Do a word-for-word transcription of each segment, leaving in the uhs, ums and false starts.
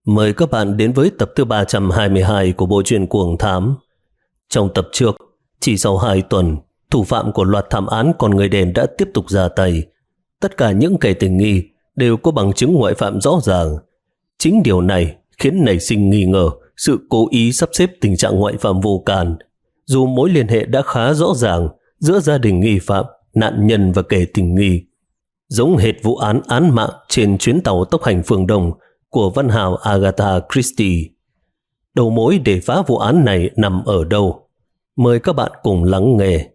Mời các bạn đến với tập thứ ba trăm hai mươi hai của bộ truyện Cuồng Thám. Trong tập trước, chỉ sau hai tuần, thủ phạm của loạt thảm án Con Người Đen đã tiếp tục ra tay. Tất cả những kẻ tình nghi đều có bằng chứng ngoại phạm rõ ràng. Chính điều này khiến nảy sinh nghi ngờ sự cố ý sắp xếp tình trạng ngoại phạm vô can. Dù mối liên hệ đã khá rõ ràng giữa gia đình nghi phạm, nạn nhân và kẻ tình nghi, giống hệt vụ án án mạng trên chuyến tàu tốc hành phương Đông của văn hào Agatha Christie. Đầu mối để phá vụ án này nằm ở đâu? Mời các bạn cùng lắng nghe.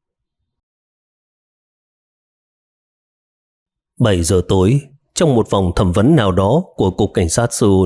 bảy giờ tối, trong một phòng thẩm vấn nào đó của Cục Cảnh sát Seoul.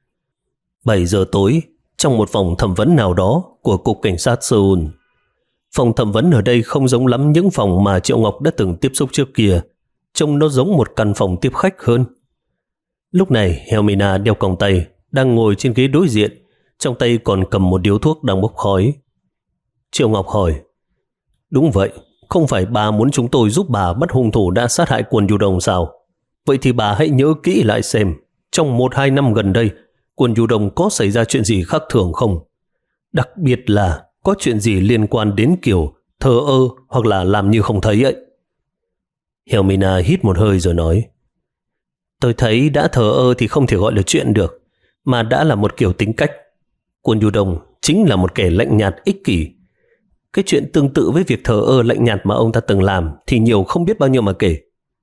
bảy giờ tối, trong một phòng thẩm vấn nào đó của Cục Cảnh sát Seoul. Phòng thẩm vấn ở đây không giống lắm những phòng mà Triệu Ngọc đã từng tiếp xúc trước kia. Trông nó giống một căn phòng tiếp khách hơn. Lúc này Helmina đeo còng tay, đang ngồi trên ghế đối diện, trong tay còn cầm một điếu thuốc đang bốc khói. Triệu Ngọc hỏi: Đúng vậy, không phải bà muốn chúng tôi giúp bà bắt hung thủ đã sát hại Kwon Yu-dong sao? Vậy thì bà hãy nhớ kỹ lại xem, trong một hai năm gần đây, Kwon Yu-dong có xảy ra chuyện gì khác thường không? Đặc biệt là có chuyện gì liên quan đến kiểu thờ ơ hoặc là làm như không thấy ấy. Helmina hít một hơi rồi nói: Tôi thấy đã thờ ơ thì không thể gọi là chuyện được, mà đã là một kiểu tính cách. Kwon Yu-dong chính là một kẻ lạnh nhạt ích kỷ. Cái chuyện tương tự với việc thờ ơ lạnh nhạt mà ông ta từng làm thì nhiều không biết bao nhiêu mà kể.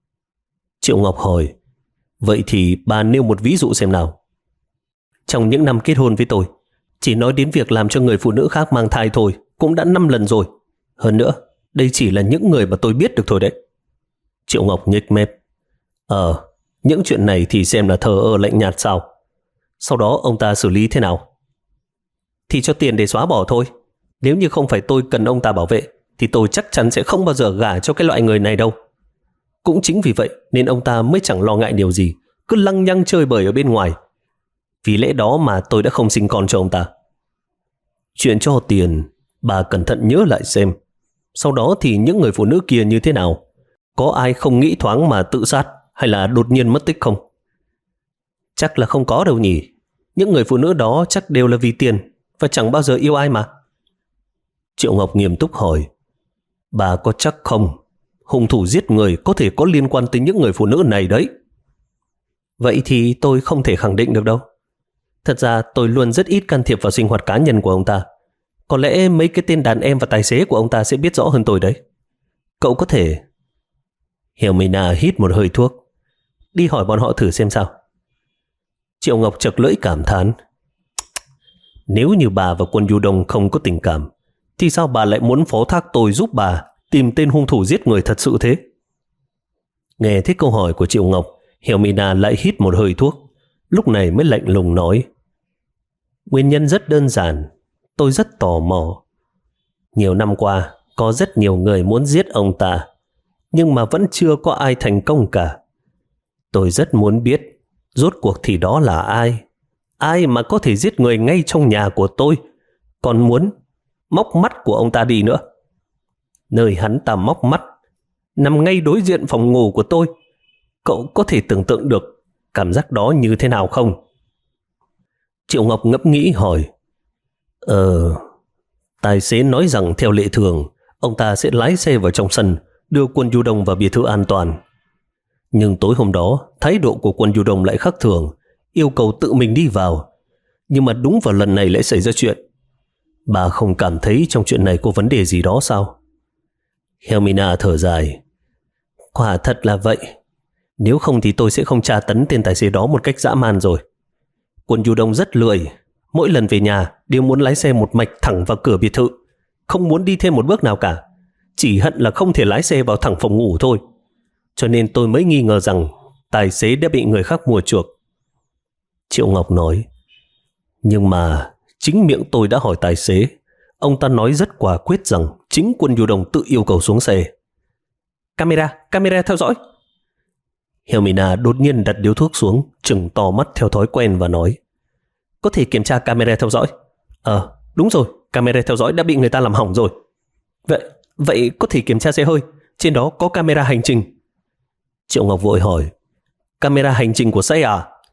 Triệu Ngọc hỏi: Vậy thì bà nêu một ví dụ xem nào. Trong những năm kết hôn với tôi, chỉ nói đến việc làm cho người phụ nữ khác mang thai thôi cũng đã năm lần rồi. Hơn nữa, đây chỉ là những người mà tôi biết được thôi đấy. Triệu Ngọc nhếch mép: Ờ, những chuyện này thì xem là thờ ơ lạnh nhạt sao? Sau đó ông ta xử lý thế nào? Thì cho tiền để xóa bỏ thôi. Nếu như không phải tôi cần ông ta bảo vệ thì tôi chắc chắn sẽ không bao giờ gả cho cái loại người này đâu. Cũng chính vì vậy nên ông ta mới chẳng lo ngại điều gì, cứ lăng nhăng chơi bời ở bên ngoài. Vì lẽ đó mà tôi đã không sinh con cho ông ta. Chuyện cho tiền, bà cẩn thận nhớ lại xem. Sau đó thì những người phụ nữ kia như thế nào? Có ai không nghĩ thoáng mà tự sát hay là đột nhiên mất tích không? Chắc là không có đâu nhỉ. Những người phụ nữ đó chắc đều là vì tiền và chẳng bao giờ yêu ai mà. Triệu Ngọc nghiêm túc hỏi: Bà có chắc không hung thủ giết người có thể có liên quan tới những người phụ nữ này đấy? Vậy thì tôi không thể khẳng định được đâu. Thật ra tôi luôn rất ít can thiệp vào sinh hoạt cá nhân của ông ta. Có lẽ mấy cái tên đàn em và tài xế của ông ta sẽ biết rõ hơn tôi đấy. Cậu có thể... Helmina hít một hơi thuốc: Đi hỏi bọn họ thử xem sao. Triệu Ngọc chật lưỡi cảm thán: Nếu như bà và Kwon Yu-dong không có tình cảm thì sao bà lại muốn phó thác tôi giúp bà tìm tên hung thủ giết người thật sự thế? Nghe thấy câu hỏi của Triệu Ngọc, Helmina lại hít một hơi thuốc, lúc này mới lạnh lùng nói: Nguyên nhân rất đơn giản. Tôi rất tò mò. Nhiều năm qua có rất nhiều người muốn giết ông ta, nhưng mà vẫn chưa có ai thành công cả. Tôi rất muốn biết rốt cuộc thì đó là ai. Ai mà có thể giết người ngay trong nhà của tôi, còn muốn móc mắt của ông ta đi nữa. Nơi hắn ta móc mắt nằm ngay đối diện phòng ngủ của tôi. Cậu có thể tưởng tượng được cảm giác đó như thế nào không? Triệu Ngọc ngẫm nghĩ hỏi: Ờ, tài xế nói rằng theo lệ thường ông ta sẽ lái xe vào trong sân, đưa Kwon Yu-dong vào biệt thự an toàn. Nhưng tối hôm đó thái độ của Kwon Yu-dong lại khác thường, yêu cầu tự mình đi vào. Nhưng mà đúng vào lần này lại xảy ra chuyện. Bà không cảm thấy trong chuyện này có vấn đề gì đó sao? Helmina thở dài: Quả thật là vậy. Nếu không thì tôi sẽ không tra tấn tên tài xế đó một cách dã man rồi. Kwon Yu-dong rất lười. Mỗi lần về nhà đều muốn lái xe một mạch thẳng vào cửa biệt thự, không muốn đi thêm một bước nào cả. Chỉ hận là không thể lái xe vào thẳng phòng ngủ thôi. Cho nên tôi mới nghi ngờ rằng tài xế đã bị người khác mua chuộc. Triệu Ngọc nói: Nhưng mà chính miệng tôi đã hỏi tài xế. Ông ta nói rất quả quyết rằng chính Kwon Yu-dong tự yêu cầu xuống xe. Camera, camera theo dõi. Helmina đột nhiên đặt điếu thuốc xuống, trừng to mắt theo thói quen và nói: Có thể kiểm tra camera theo dõi. Ờ, đúng rồi, camera theo dõi đã bị người ta làm hỏng rồi. Vậy, vậy có thể kiểm tra xe hơi, trên đó có camera hành trình. Triệu Ngọc vội hỏi: Camera hành trình của xe à?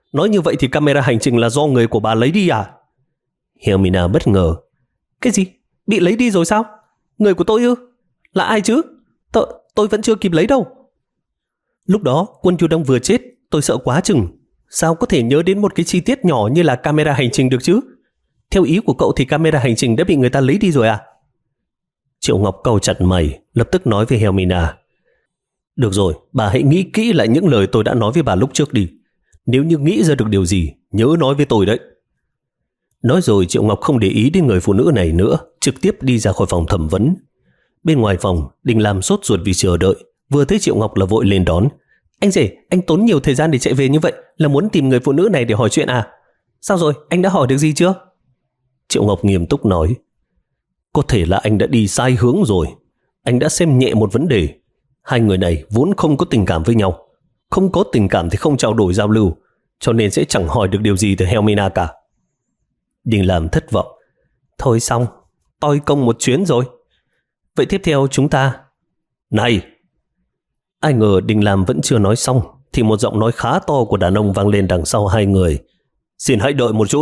Nói như vậy thì camera hành trình là do người của bà lấy đi à? Hermina bất ngờ. Cái gì? Bị lấy đi rồi sao? Người của tôi ư? Là ai chứ? Tôi, tôi vẫn chưa kịp lấy đâu. Lúc đó Quân Du Đông vừa chết, tôi sợ quá chừng. Sao có thể nhớ đến một cái chi tiết nhỏ như là camera hành trình được chứ? Theo ý của cậu thì camera hành trình đã bị người ta lấy đi rồi à? Triệu Ngọc cau chặt mày, lập tức nói với Hermina. Được rồi, bà hãy nghĩ kỹ lại những lời tôi đã nói với bà lúc trước đi. Nếu như nghĩ ra được điều gì, nhớ nói với tôi đấy. Nói rồi Triệu Ngọc không để ý đến người phụ nữ này nữa, trực tiếp đi ra khỏi phòng thẩm vấn. Bên ngoài phòng, Đình Lam sốt ruột vì chờ đợi, vừa thấy Triệu Ngọc là vội lên đón. Anh rể, anh tốn nhiều thời gian để chạy về như vậy là muốn tìm người phụ nữ này để hỏi chuyện à? Sao rồi, anh đã hỏi được gì chưa? Triệu Ngọc nghiêm túc nói. Có thể là anh đã đi sai hướng rồi. Anh đã xem nhẹ một vấn đề. Hai người này vốn không có tình cảm với nhau. Không có tình cảm thì không trao đổi giao lưu, cho nên sẽ chẳng hỏi được điều gì từ Hermina cả. Đình Lam thất vọng. Thôi xong, tôi công một chuyến rồi. Vậy tiếp theo chúng ta... Này! Ai ngờ Đình Lam vẫn chưa nói xong thì một giọng nói khá to của đàn ông vang lên đằng sau hai người. Xin hãy đợi một chút.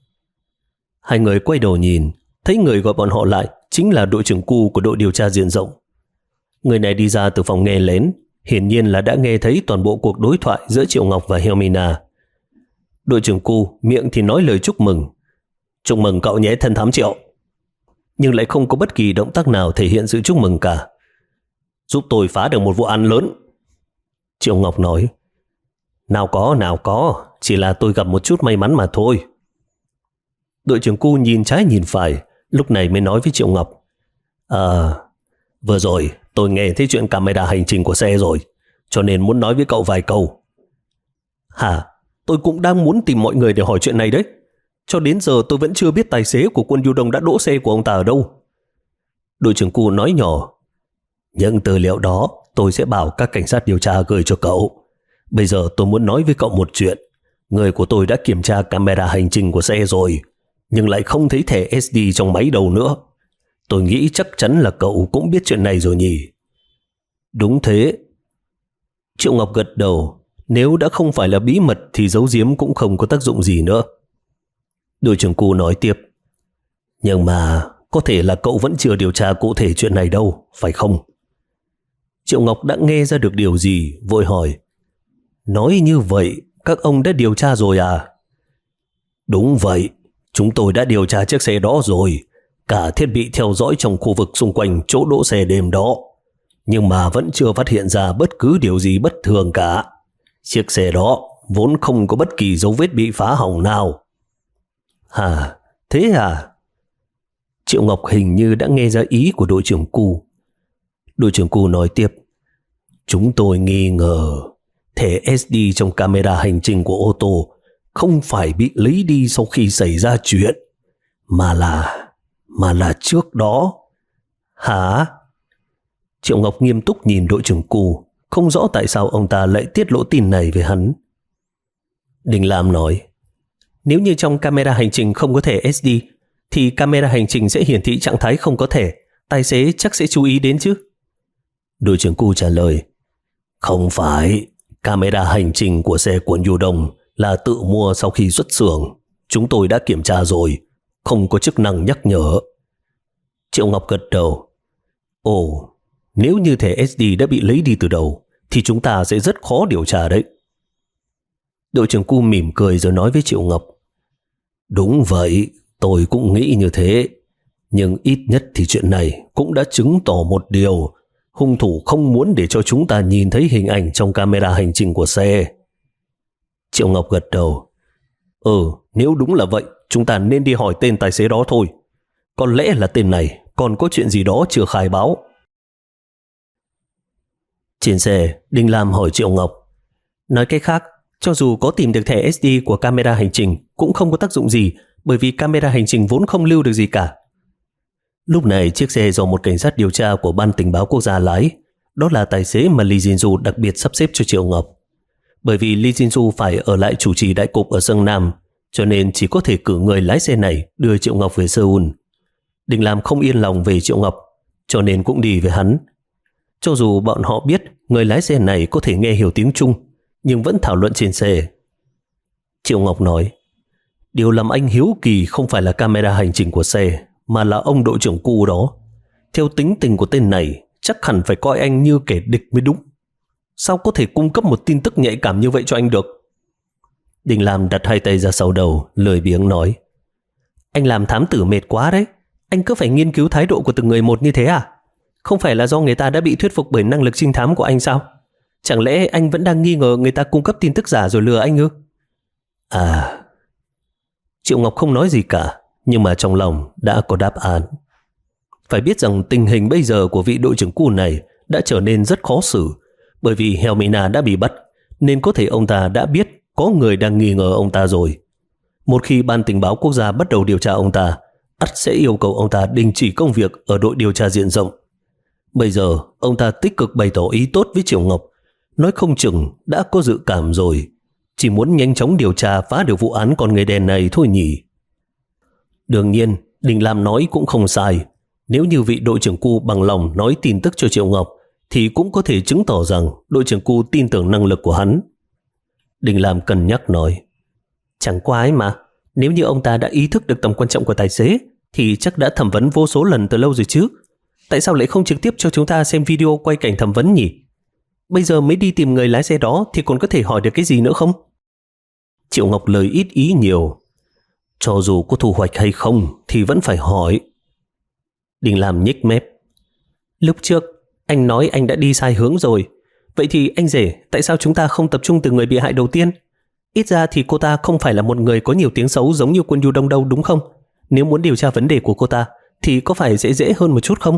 Hai người quay đầu nhìn, thấy người gọi bọn họ lại chính là đội trưởng Cu của đội điều tra diện rộng. Người này đi ra từ phòng nghe lén, hiển nhiên là đã nghe thấy toàn bộ cuộc đối thoại giữa Triệu Ngọc và Hermina. Đội trưởng Cu miệng thì nói lời chúc mừng. Chúc mừng cậu nhé thân thám Triệu. Nhưng lại không có bất kỳ động tác nào thể hiện sự chúc mừng cả. Giúp tôi phá được một vụ án lớn. Triệu Ngọc nói. Nào có, nào có, chỉ là tôi gặp một chút may mắn mà thôi. Đội trưởng Cu nhìn trái nhìn phải, lúc này mới nói với Triệu Ngọc. À, vừa rồi tôi nghe thấy chuyện camera hành trình của xe rồi, cho nên muốn nói với cậu vài câu. Hả? Tôi cũng đang muốn tìm mọi người để hỏi chuyện này đấy. Cho đến giờ tôi vẫn chưa biết tài xế của Quân Du Đông đã đỗ xe của ông ta ở đâu. Đội trưởng Cu nói nhỏ. Những tư liệu đó tôi sẽ bảo các cảnh sát điều tra gửi cho cậu. Bây giờ tôi muốn nói với cậu một chuyện. Người của tôi đã kiểm tra camera hành trình của xe rồi, nhưng lại không thấy thẻ ét đê trong máy đâu nữa. Tôi nghĩ chắc chắn là cậu cũng biết chuyện này rồi nhỉ? Đúng thế. Triệu Ngọc gật đầu. Nếu đã không phải là bí mật thì giấu giếm cũng không có tác dụng gì nữa. Đội trưởng Cu nói tiếp. Nhưng mà có thể là cậu vẫn chưa điều tra cụ thể chuyện này đâu, phải không? Triệu Ngọc đã nghe ra được điều gì, vội hỏi. Nói như vậy, các ông đã điều tra rồi à? Đúng vậy, chúng tôi đã điều tra chiếc xe đó rồi, cả thiết bị theo dõi trong khu vực xung quanh chỗ đỗ xe đêm đó. Nhưng mà vẫn chưa phát hiện ra bất cứ điều gì bất thường cả. Chiếc xe đó vốn không có bất kỳ dấu vết bị phá hỏng nào. Hả? Thế à? Triệu Ngọc hình như đã nghe ra ý của đội trưởng Cu. Đội trưởng Cu nói tiếp. Chúng tôi nghi ngờ thẻ ét đê trong camera hành trình của ô tô không phải bị lấy đi sau khi xảy ra chuyện, mà là mà là trước đó. Hả? Triệu Ngọc nghiêm túc nhìn đội trưởng Cu, không rõ tại sao ông ta lại tiết lộ tin này về hắn. Đình Lam nói. Nếu như trong camera hành trình không có thẻ ét đê thì camera hành trình sẽ hiển thị trạng thái không có thẻ. Tài xế chắc sẽ chú ý đến chứ? Đội trưởng Cu trả lời. Không phải, camera hành trình của xe Quân Du Đông là tự mua sau khi xuất xưởng. Chúng tôi đã kiểm tra rồi, không có chức năng nhắc nhở. Triệu Ngọc gật đầu. Ồ, nếu như thẻ ét đê đã bị lấy đi từ đầu thì chúng ta sẽ rất khó điều tra đấy. Đội trưởng Cu mỉm cười rồi nói với Triệu Ngọc. Đúng vậy, tôi cũng nghĩ như thế. Nhưng ít nhất thì chuyện này cũng đã chứng tỏ một điều. Hung thủ không muốn để cho chúng ta nhìn thấy hình ảnh trong camera hành trình của xe. Triệu Ngọc gật đầu. Ừ, nếu đúng là vậy, chúng ta nên đi hỏi tên tài xế đó thôi. Có lẽ là tên này còn có chuyện gì đó chưa khai báo. Trên xe, Đinh Lam hỏi Triệu Ngọc. Nói cách khác, cho dù có tìm được thẻ ét đê của camera hành trình cũng không có tác dụng gì, bởi vì camera hành trình vốn không lưu được gì cả. Lúc này chiếc xe do một cảnh sát điều tra của Ban Tình báo Quốc gia lái, đó là tài xế mà Lee Jin-ju đặc biệt sắp xếp cho Triệu Ngọc. Bởi vì Lee Jin-ju phải ở lại chủ trì đại cục ở Giang Nam, cho nên chỉ có thể cử người lái xe này đưa Triệu Ngọc về Seoul. Đình Lam không yên lòng về Triệu Ngọc, cho nên cũng đi với hắn. Cho dù bọn họ biết người lái xe này có thể nghe hiểu tiếng Trung, nhưng vẫn thảo luận trên xe. Triệu Ngọc nói, điều làm anh hiếu kỳ không phải là camera hành trình của xe, mà là ông đội trưởng cu đó. Theo tính tình của tên này, chắc hẳn phải coi anh như kẻ địch mới đúng. Sao có thể cung cấp một tin tức nhạy cảm như vậy cho anh được? Đình Lam đặt hai tay ra sau đầu, lười biếng nói, anh làm thám tử mệt quá đấy. Anh cứ phải nghiên cứu thái độ của từng người một như thế à? Không phải là do người ta đã bị thuyết phục bởi năng lực trinh thám của anh sao? Chẳng lẽ anh vẫn đang nghi ngờ người ta cung cấp tin tức giả rồi lừa anh ư? À... Triệu Ngọc không nói gì cả, nhưng mà trong lòng đã có đáp án. Phải biết rằng tình hình bây giờ của vị đội trưởng cu này đã trở nên rất khó xử, bởi vì Helmina đã bị bắt, nên có thể ông ta đã biết có người đang nghi ngờ ông ta rồi. Một khi Ban Tình báo Quốc gia bắt đầu điều tra ông ta, ắt sẽ yêu cầu ông ta đình chỉ công việc ở đội điều tra diện rộng. Bây giờ ông ta tích cực bày tỏ ý tốt với Triệu Ngọc, nói không chừng đã có dự cảm rồi, chỉ muốn nhanh chóng điều tra phá được vụ án con người đen này thôi nhỉ. Đương nhiên, Đình Lam nói cũng không sai. Nếu như vị đội trưởng cu bằng lòng nói tin tức cho Triệu Ngọc, thì cũng có thể chứng tỏ rằng đội trưởng cu tin tưởng năng lực của hắn. Đình Lam cân nhắc nói, chẳng qua ấy mà, nếu như ông ta đã ý thức được tầm quan trọng của tài xế, thì chắc đã thẩm vấn vô số lần từ lâu rồi chứ. Tại sao lại không trực tiếp cho chúng ta xem video quay cảnh thẩm vấn nhỉ? Bây giờ mới đi tìm người lái xe đó thì còn có thể hỏi được cái gì nữa không? Triệu Ngọc lời ít ý nhiều. Cho dù có thu hoạch hay không thì vẫn phải hỏi. Đình Lam nhếch mép. Lúc trước anh nói anh đã đi sai hướng rồi. Vậy thì anh rể, tại sao chúng ta không tập trung từ người bị hại đầu tiên? Ít ra thì cô ta không phải là một người có nhiều tiếng xấu giống như Quân Du Đông đâu, đúng không? Nếu muốn điều tra vấn đề của cô ta thì có phải dễ dễ hơn một chút không?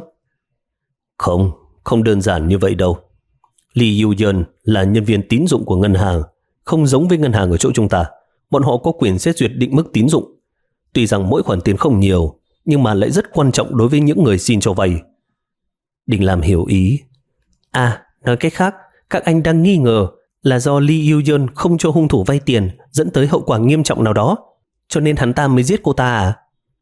Không, không đơn giản như vậy đâu. Lee Yu-yeon là nhân viên tín dụng của ngân hàng, không giống với ngân hàng ở chỗ chúng ta. Bọn họ có quyền xét duyệt định mức tín dụng. Tuy rằng mỗi khoản tiền không nhiều, nhưng mà lại rất quan trọng đối với những người xin cho vay. Đình Lam hiểu ý. À, nói cách khác, các anh đang nghi ngờ là do Lee Yu-yeon không cho hung thủ vay tiền dẫn tới hậu quả nghiêm trọng nào đó, cho nên hắn ta mới giết cô ta à?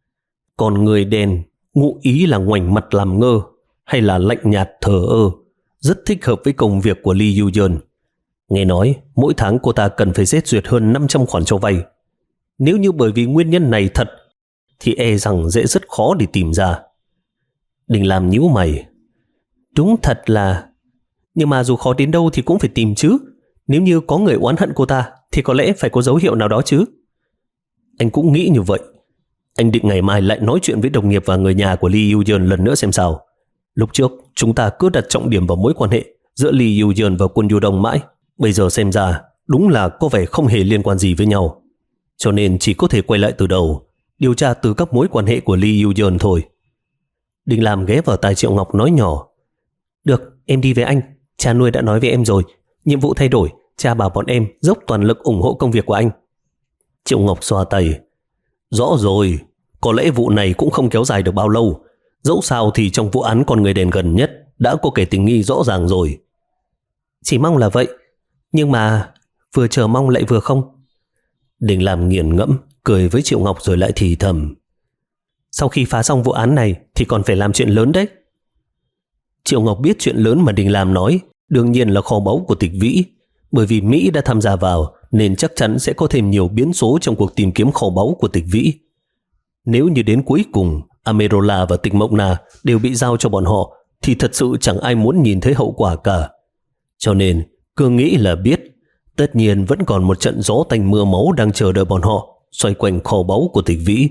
Còn người đen, ngụ ý là ngoảnh mặt làm ngơ hay là lạnh nhạt thờ ơ, rất thích hợp với công việc của Lee Yu-yeon. Nghe nói mỗi tháng cô ta cần phải xét duyệt hơn năm trăm khoản cho vay. Nếu như bởi vì nguyên nhân này thật thì e rằng dễ rất khó để tìm ra. Đình Lam nhíu mày. Đúng thật là... Nhưng mà dù khó đến đâu thì cũng phải tìm chứ. Nếu như có người oán hận cô ta thì có lẽ phải có dấu hiệu nào đó chứ. Anh cũng nghĩ như vậy. Anh định ngày mai lại nói chuyện với đồng nghiệp và người nhà của Lee Yu-yeon lần nữa xem sao. Lúc trước chúng ta cứ đặt trọng điểm vào mối quan hệ giữa Lee Yu-yeon và Quân Du Đông mãi. Bây giờ xem ra đúng là có vẻ không hề liên quan gì với nhau. Cho nên chỉ có thể quay lại từ đầu, điều tra từ các mối quan hệ của Lee Yu-yeon thôi. Đình Lam ghé vào tai Triệu Ngọc nói nhỏ. Được, em đi với anh. Cha nuôi đã nói với em rồi. Nhiệm vụ thay đổi, cha bảo bọn em dốc toàn lực ủng hộ công việc của anh. Triệu Ngọc xoa tay. Rõ rồi, có lẽ vụ này cũng không kéo dài được bao lâu. Dẫu sao thì trong vụ án con người đèn gần nhất đã có kẻ tình nghi rõ ràng rồi. Chỉ mong là vậy. Nhưng mà vừa chờ mong lại vừa không. Đình Lam nghiền ngẫm, cười với Triệu Ngọc rồi lại thì thầm. Sau khi phá xong vụ án này thì còn phải làm chuyện lớn đấy. Triệu Ngọc biết chuyện lớn mà Đình Lam nói đương nhiên là kho báu của Tịch Vĩ. Bởi vì Mỹ đã tham gia vào nên chắc chắn sẽ có thêm nhiều biến số trong cuộc tìm kiếm kho báu của Tịch Vĩ. Nếu như đến cuối cùng Amerola và Tịch Mộng Na đều bị giao cho bọn họ thì thật sự chẳng ai muốn nhìn thấy hậu quả cả. Cho nên cứ nghĩ là biết, tất nhiên vẫn còn một trận gió tanh mưa máu đang chờ đợi bọn họ xoay quanh kho báu của Tịch Vĩ.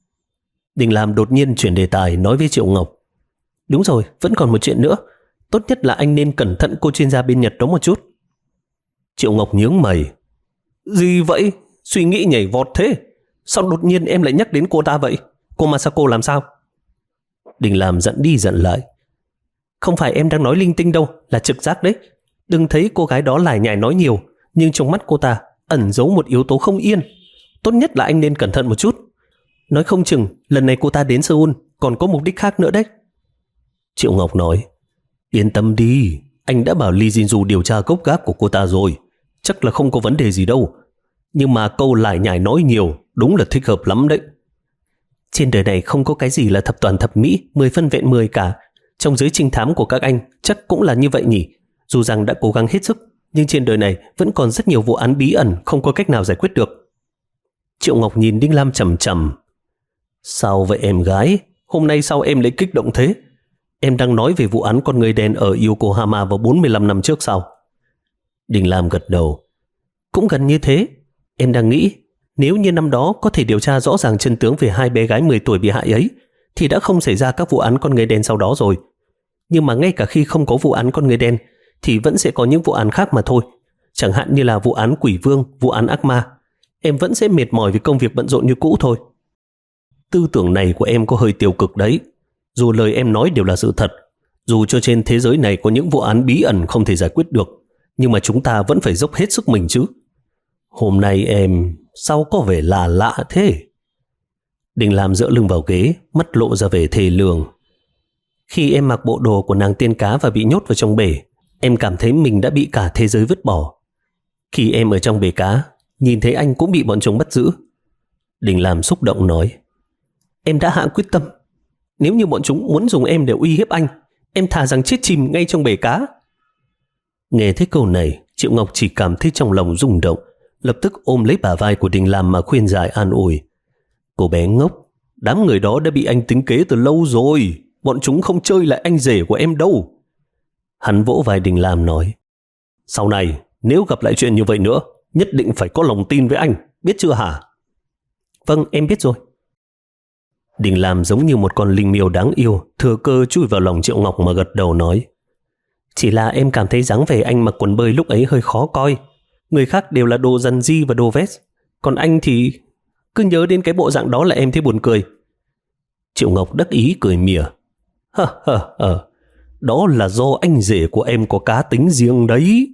Đình Lam đột nhiên chuyển đề tài nói với Triệu Ngọc. Đúng rồi, vẫn còn một chuyện nữa. Tốt nhất là anh nên cẩn thận cô chuyên gia bên Nhật đó một chút. Triệu Ngọc nhướng mày. Gì vậy? Suy nghĩ nhảy vọt thế. Sao đột nhiên em lại nhắc đến cô ta vậy? Cô Masako làm sao? Đình Lam giận đi giận lại. Không phải em đang nói linh tinh đâu, là trực giác đấy. Đừng thấy cô gái đó lải nhải nói nhiều, nhưng trong mắt cô ta ẩn giấu một yếu tố không yên. Tốt nhất là anh nên cẩn thận một chút. Nói không chừng lần này cô ta đến Seoul còn có mục đích khác nữa đấy. Triệu Ngọc nói. Yên tâm đi, anh đã bảo Lee Jin-ju điều tra gốc gác của cô ta rồi. Chắc là không có vấn đề gì đâu. Nhưng mà câu lải nhải nói nhiều đúng là thích hợp lắm đấy. Trên đời này không có cái gì là thập toàn thập mỹ, mười phân vẹn mười cả. Trong giới trinh thám của các anh chắc cũng là như vậy nhỉ. Dù rằng đã cố gắng hết sức, nhưng trên đời này vẫn còn rất nhiều vụ án bí ẩn không có cách nào giải quyết được. Triệu Ngọc nhìn Đinh Lam chằm chằm. Sao vậy em gái? Hôm nay sao em lại kích động thế? Em đang nói về vụ án con người đen ở Yokohama vào bốn mươi lăm năm trước sao? Đinh Lam gật đầu. Cũng gần như thế. Em đang nghĩ nếu như năm đó có thể điều tra rõ ràng chân tướng về hai bé gái mười tuổi bị hại ấy thì đã không xảy ra các vụ án con người đen sau đó rồi. Nhưng mà ngay cả khi không có vụ án con người đen thì vẫn sẽ có những vụ án khác mà thôi. Chẳng hạn như là vụ án quỷ vương, vụ án ác ma. Em vẫn sẽ mệt mỏi vì công việc bận rộn như cũ thôi. Tư tưởng này của em có hơi tiêu cực đấy. Dù lời em nói đều là sự thật, dù cho trên thế giới này có những vụ án bí ẩn không thể giải quyết được, nhưng mà chúng ta vẫn phải dốc hết sức mình chứ. Hôm nay em sao có vẻ lạ lạ thế? Đinh Lam dựa lưng vào ghế, mắt lộ ra vẻ thê lương. Khi em mặc bộ đồ của nàng tiên cá và bị nhốt vào trong bể, em cảm thấy mình đã bị cả thế giới vứt bỏ. Khi em ở trong bể cá, nhìn thấy anh cũng bị bọn chúng bắt giữ. Đinh Lam xúc động nói. Em đã hạ quyết tâm. Nếu như bọn chúng muốn dùng em để uy hiếp anh, em thà rằng chết chìm ngay trong bể cá. Nghe thấy câu này, Triệu Ngọc chỉ cảm thấy trong lòng rung động, lập tức ôm lấy bả vai của Đinh Lam mà khuyên giải an ủi. Cô bé ngốc, đám người đó đã bị anh tính kế từ lâu rồi. Bọn chúng không chơi lại anh rể của em đâu. Hắn vỗ vai Đinh Lam nói. Sau này, nếu gặp lại chuyện như vậy nữa, nhất định phải có lòng tin với anh, biết chưa hả? Vâng, em biết rồi. Đinh Lam giống như một con linh miêu đáng yêu, thừa cơ chui vào lòng Triệu Ngọc mà gật đầu nói. Chỉ là em cảm thấy dáng vẻ anh mặc quần bơi lúc ấy hơi khó coi. Người khác đều là đồ dần di và đồ vest, còn anh thì cứ nhớ đến cái bộ dạng đó là em thấy buồn cười. Triệu Ngọc đắc ý cười mỉa. Hờ hờ hờ, đó là do anh rể của em có cá tính riêng đấy.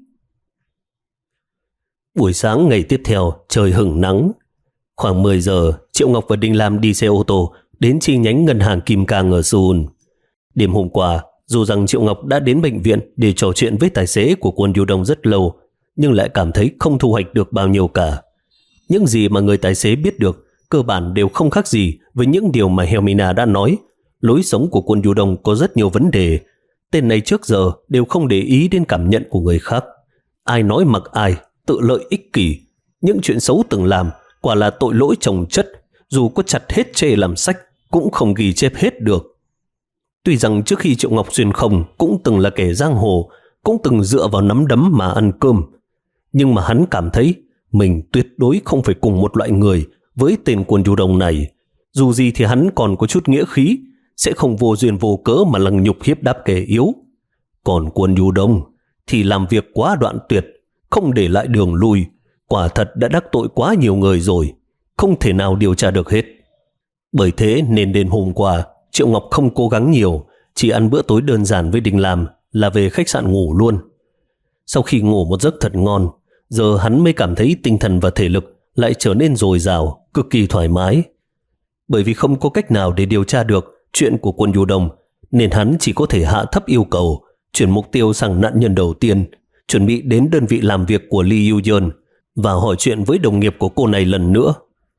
Buổi sáng ngày tiếp theo, trời hửng nắng. Khoảng mười giờ, Triệu Ngọc và Đinh Lam đi xe ô tô đến chi nhánh ngân hàng Kim Cang ở Seoul. Đêm hôm qua, dù rằng Triệu Ngọc đã đến bệnh viện để trò chuyện với tài xế của Kwon Yu-dong rất lâu, nhưng lại cảm thấy không thu hoạch được bao nhiêu cả. Những gì mà người tài xế biết được cơ bản đều không khác gì với những điều mà Helmina đã nói. Lối sống của Kwon Yu-dong có rất nhiều vấn đề. Tên này trước giờ đều không để ý đến cảm nhận của người khác. Ai nói mặc ai, tự lợi ích kỷ. Những chuyện xấu từng làm quả là tội lỗi chồng chất, dù có chặt hết chê làm sách cũng không ghi chép hết được. Tuy rằng trước khi Triệu Ngọc xuyên không cũng từng là kẻ giang hồ, cũng từng dựa vào nắm đấm mà ăn cơm, nhưng mà hắn cảm thấy mình tuyệt đối không phải cùng một loại người với tên Kwon Yu-dong này. Dù gì thì hắn còn có chút nghĩa khí, sẽ không vô duyên vô cớ mà lăng nhục hiếp đáp kẻ yếu. Còn Kwon Yu-dong thì làm việc quá đoạn tuyệt, không để lại đường lui, quả thật đã đắc tội quá nhiều người rồi, không thể nào điều tra được hết. Bởi thế nên đêm hôm qua, Triệu Ngọc không cố gắng nhiều, chỉ ăn bữa tối đơn giản với Đinh Lam là về khách sạn ngủ luôn. Sau khi ngủ một giấc thật ngon, giờ hắn mới cảm thấy tinh thần và thể lực lại trở nên dồi dào, cực kỳ thoải mái. Bởi vì không có cách nào để điều tra được chuyện của Kwon Yu-dong, nên hắn chỉ có thể hạ thấp yêu cầu, chuyển mục tiêu sang nạn nhân đầu tiên, chuẩn bị đến đơn vị làm việc của Lee Yu-yeon và hỏi chuyện với đồng nghiệp của cô này lần nữa.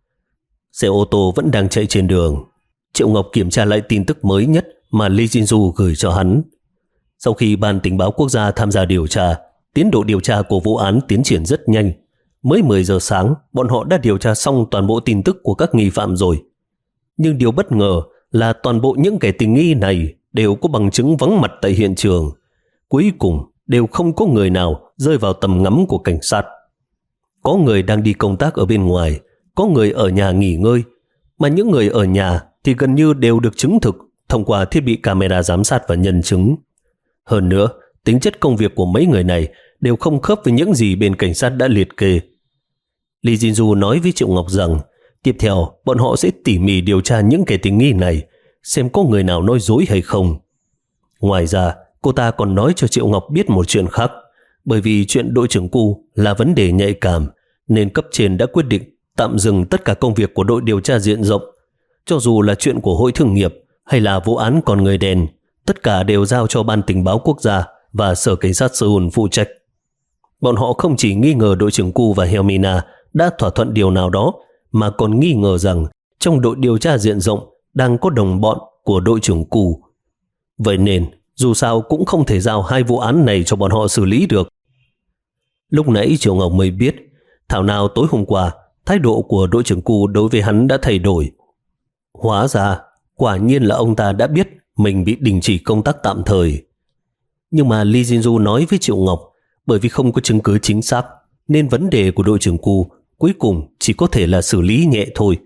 Xe ô tô vẫn đang chạy trên đường. Triệu Ngọc kiểm tra lại tin tức mới nhất mà Lee Jin-ju gửi cho hắn. Sau khi Ban Tình báo Quốc gia tham gia điều tra, tiến độ điều tra của vụ án tiến triển rất nhanh. Mới mười giờ sáng, bọn họ đã điều tra xong toàn bộ tin tức của các nghi phạm rồi. Nhưng điều bất ngờ là toàn bộ những kẻ tình nghi này đều có bằng chứng vắng mặt tại hiện trường. Cuối cùng đều không có người nào rơi vào tầm ngắm của cảnh sát. Có người đang đi công tác ở bên ngoài, có người ở nhà nghỉ ngơi, mà những người ở nhà thì gần như đều được chứng thực thông qua thiết bị camera giám sát và nhân chứng. Hơn nữa, tính chất công việc của mấy người này đều không khớp với những gì bên cảnh sát đã liệt kê. Lee Jin-ju nói với Triệu Ngọc rằng tiếp theo bọn họ sẽ tỉ mỉ điều tra những kẻ tình nghi này, xem có người nào nói dối hay không. Ngoài ra, cô ta còn nói cho Triệu Ngọc biết một chuyện khác. Bởi vì chuyện đội trưởng Cu là vấn đề nhạy cảm, nên cấp trên đã quyết định tạm dừng tất cả công việc của đội điều tra diện rộng. Cho dù là chuyện của hội thương nghiệp hay là vụ án con người đen, tất cả đều giao cho Ban Tình báo Quốc gia và Sở Cảnh sát Seoul phụ trách. Bọn họ không chỉ nghi ngờ đội trưởng Cu và Helmina đã thỏa thuận điều nào đó, mà còn nghi ngờ rằng trong đội điều tra diện rộng đang có đồng bọn của đội trưởng Cu. Vậy nên, dù sao cũng không thể giao hai vụ án này cho bọn họ xử lý được. Lúc nãy Triệu Ngọc mới biết, thảo nào tối hôm qua thái độ của đội trưởng Cu đối với hắn đã thay đổi. Hóa ra, quả nhiên là ông ta đã biết mình bị đình chỉ công tác tạm thời. Nhưng mà Lee Jin-du nói với Triệu Ngọc, bởi vì không có chứng cứ chính xác, nên vấn đề của đội trưởng Cu cuối cùng chỉ có thể là xử lý nhẹ thôi.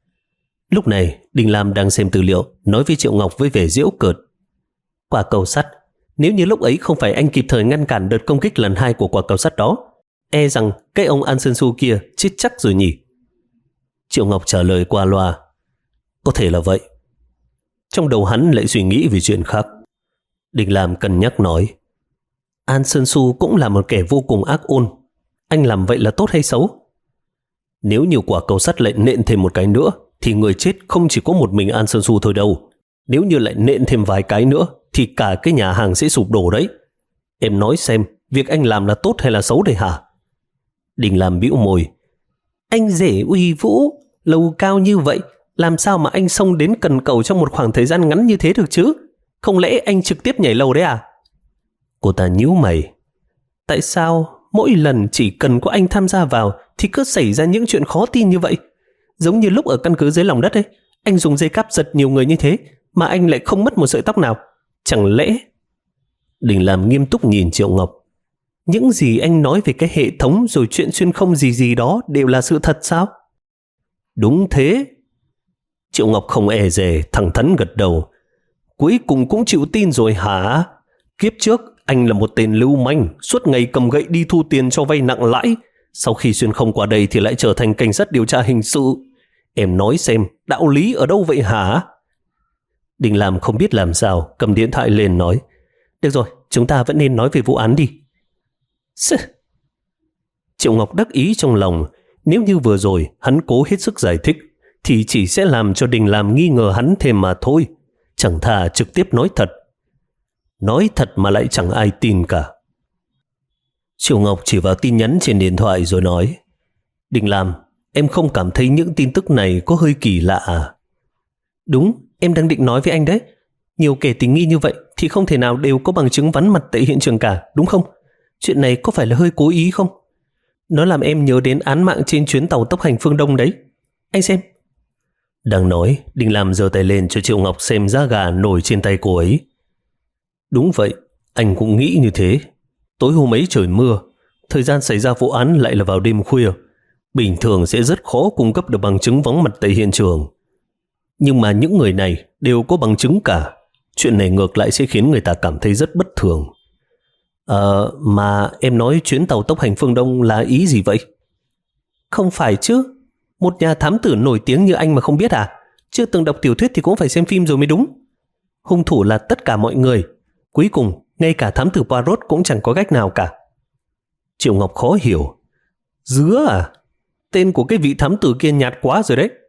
Lúc này, Đình Lam đang xem tư liệu, nói với Triệu Ngọc với vẻ giễu cợt. Quả cầu sắt, nếu như lúc ấy không phải anh kịp thời ngăn cản đợt công kích lần hai của quả cầu sắt đó, e rằng cái ông An Sơn Su kia chết chắc rồi nhỉ? Triệu Ngọc trả lời qua loa. Có thể là vậy. Trong đầu hắn lại suy nghĩ về chuyện khác. Đình Lam cân nhắc nói, An Sơn Su cũng là một kẻ vô cùng ác ôn. Anh làm vậy là tốt hay xấu? Nếu như quả cầu sắt lại nện thêm một cái nữa, thì người chết không chỉ có một mình An Sơn Su thôi đâu. Nếu như lại nện thêm vài cái nữa, thì cả cái nhà hàng sẽ sụp đổ đấy. Em nói xem, việc anh làm là tốt hay là xấu đây hả? Đình Lam bĩu môi. Anh rể uy vũ, lầu cao như vậy, làm sao mà anh xông đến cần cầu trong một khoảng thời gian ngắn như thế được chứ? Không lẽ anh trực tiếp nhảy lầu đấy à? Cô ta nhíu mày. Tại sao mỗi lần chỉ cần có anh tham gia vào thì cứ xảy ra những chuyện khó tin như vậy? Giống như lúc ở căn cứ dưới lòng đất ấy, anh dùng dây cáp giật nhiều người như thế mà anh lại không mất một sợi tóc nào. Chẳng lẽ... Đình Lam nghiêm túc nhìn Triệu Ngọc. Những gì anh nói về cái hệ thống rồi chuyện xuyên không gì gì đó đều là sự thật sao? Đúng thế. Triệu Ngọc không e dè, thẳng thắn gật đầu. Cuối cùng cũng chịu tin rồi hả? Kiếp trước anh là một tên lưu manh, suốt ngày cầm gậy đi thu tiền cho vay nặng lãi. Sau khi xuyên không qua đây thì lại trở thành cảnh sát điều tra hình sự. Em nói xem, đạo lý ở đâu vậy hả? Đình Lam không biết làm sao, cầm điện thoại lên nói. Được rồi, chúng ta vẫn nên nói về vụ án đi. Sư. Triệu Ngọc đắc ý trong lòng. Nếu như vừa rồi hắn cố hết sức giải thích thì chỉ sẽ làm cho Đình Lam nghi ngờ hắn thêm mà thôi. Chẳng thà trực tiếp nói thật. Nói thật mà lại chẳng ai tin cả. Triệu Ngọc chỉ vào tin nhắn trên điện thoại rồi nói, Đình Lam, em không cảm thấy những tin tức này có hơi kỳ lạ à? Đúng, em đang định nói với anh đấy. Nhiều kẻ tình nghi như vậy thì không thể nào đều có bằng chứng vắn mặt tại hiện trường cả, đúng không? Chuyện này có phải là hơi cố ý không? Nó làm em nhớ đến án mạng trên chuyến tàu tốc hành phương Đông đấy. Anh xem. Đang nói, Đình Lam giơ tay lên cho Triệu Ngọc xem da gà nổi trên tay cô ấy. Đúng vậy, anh cũng nghĩ như thế. Tối hôm ấy trời mưa, thời gian xảy ra vụ án lại là vào đêm khuya. Bình thường sẽ rất khó cung cấp được bằng chứng vắng mặt tại hiện trường. Nhưng mà những người này đều có bằng chứng cả. Chuyện này ngược lại sẽ khiến người ta cảm thấy rất bất thường. Ờ, mà em nói chuyến tàu tốc hành phương Đông là ý gì vậy? Không phải chứ. Một nhà thám tử nổi tiếng như anh mà không biết à? Chưa từng đọc tiểu thuyết thì cũng phải xem phim rồi mới đúng. Hung thủ là tất cả mọi người. Cuối cùng, ngay cả thám tử Poirot cũng chẳng có cách nào cả. Triệu Ngọc khó hiểu. Dứa à? Tên của cái vị thám tử kia nhạt quá rồi đấy.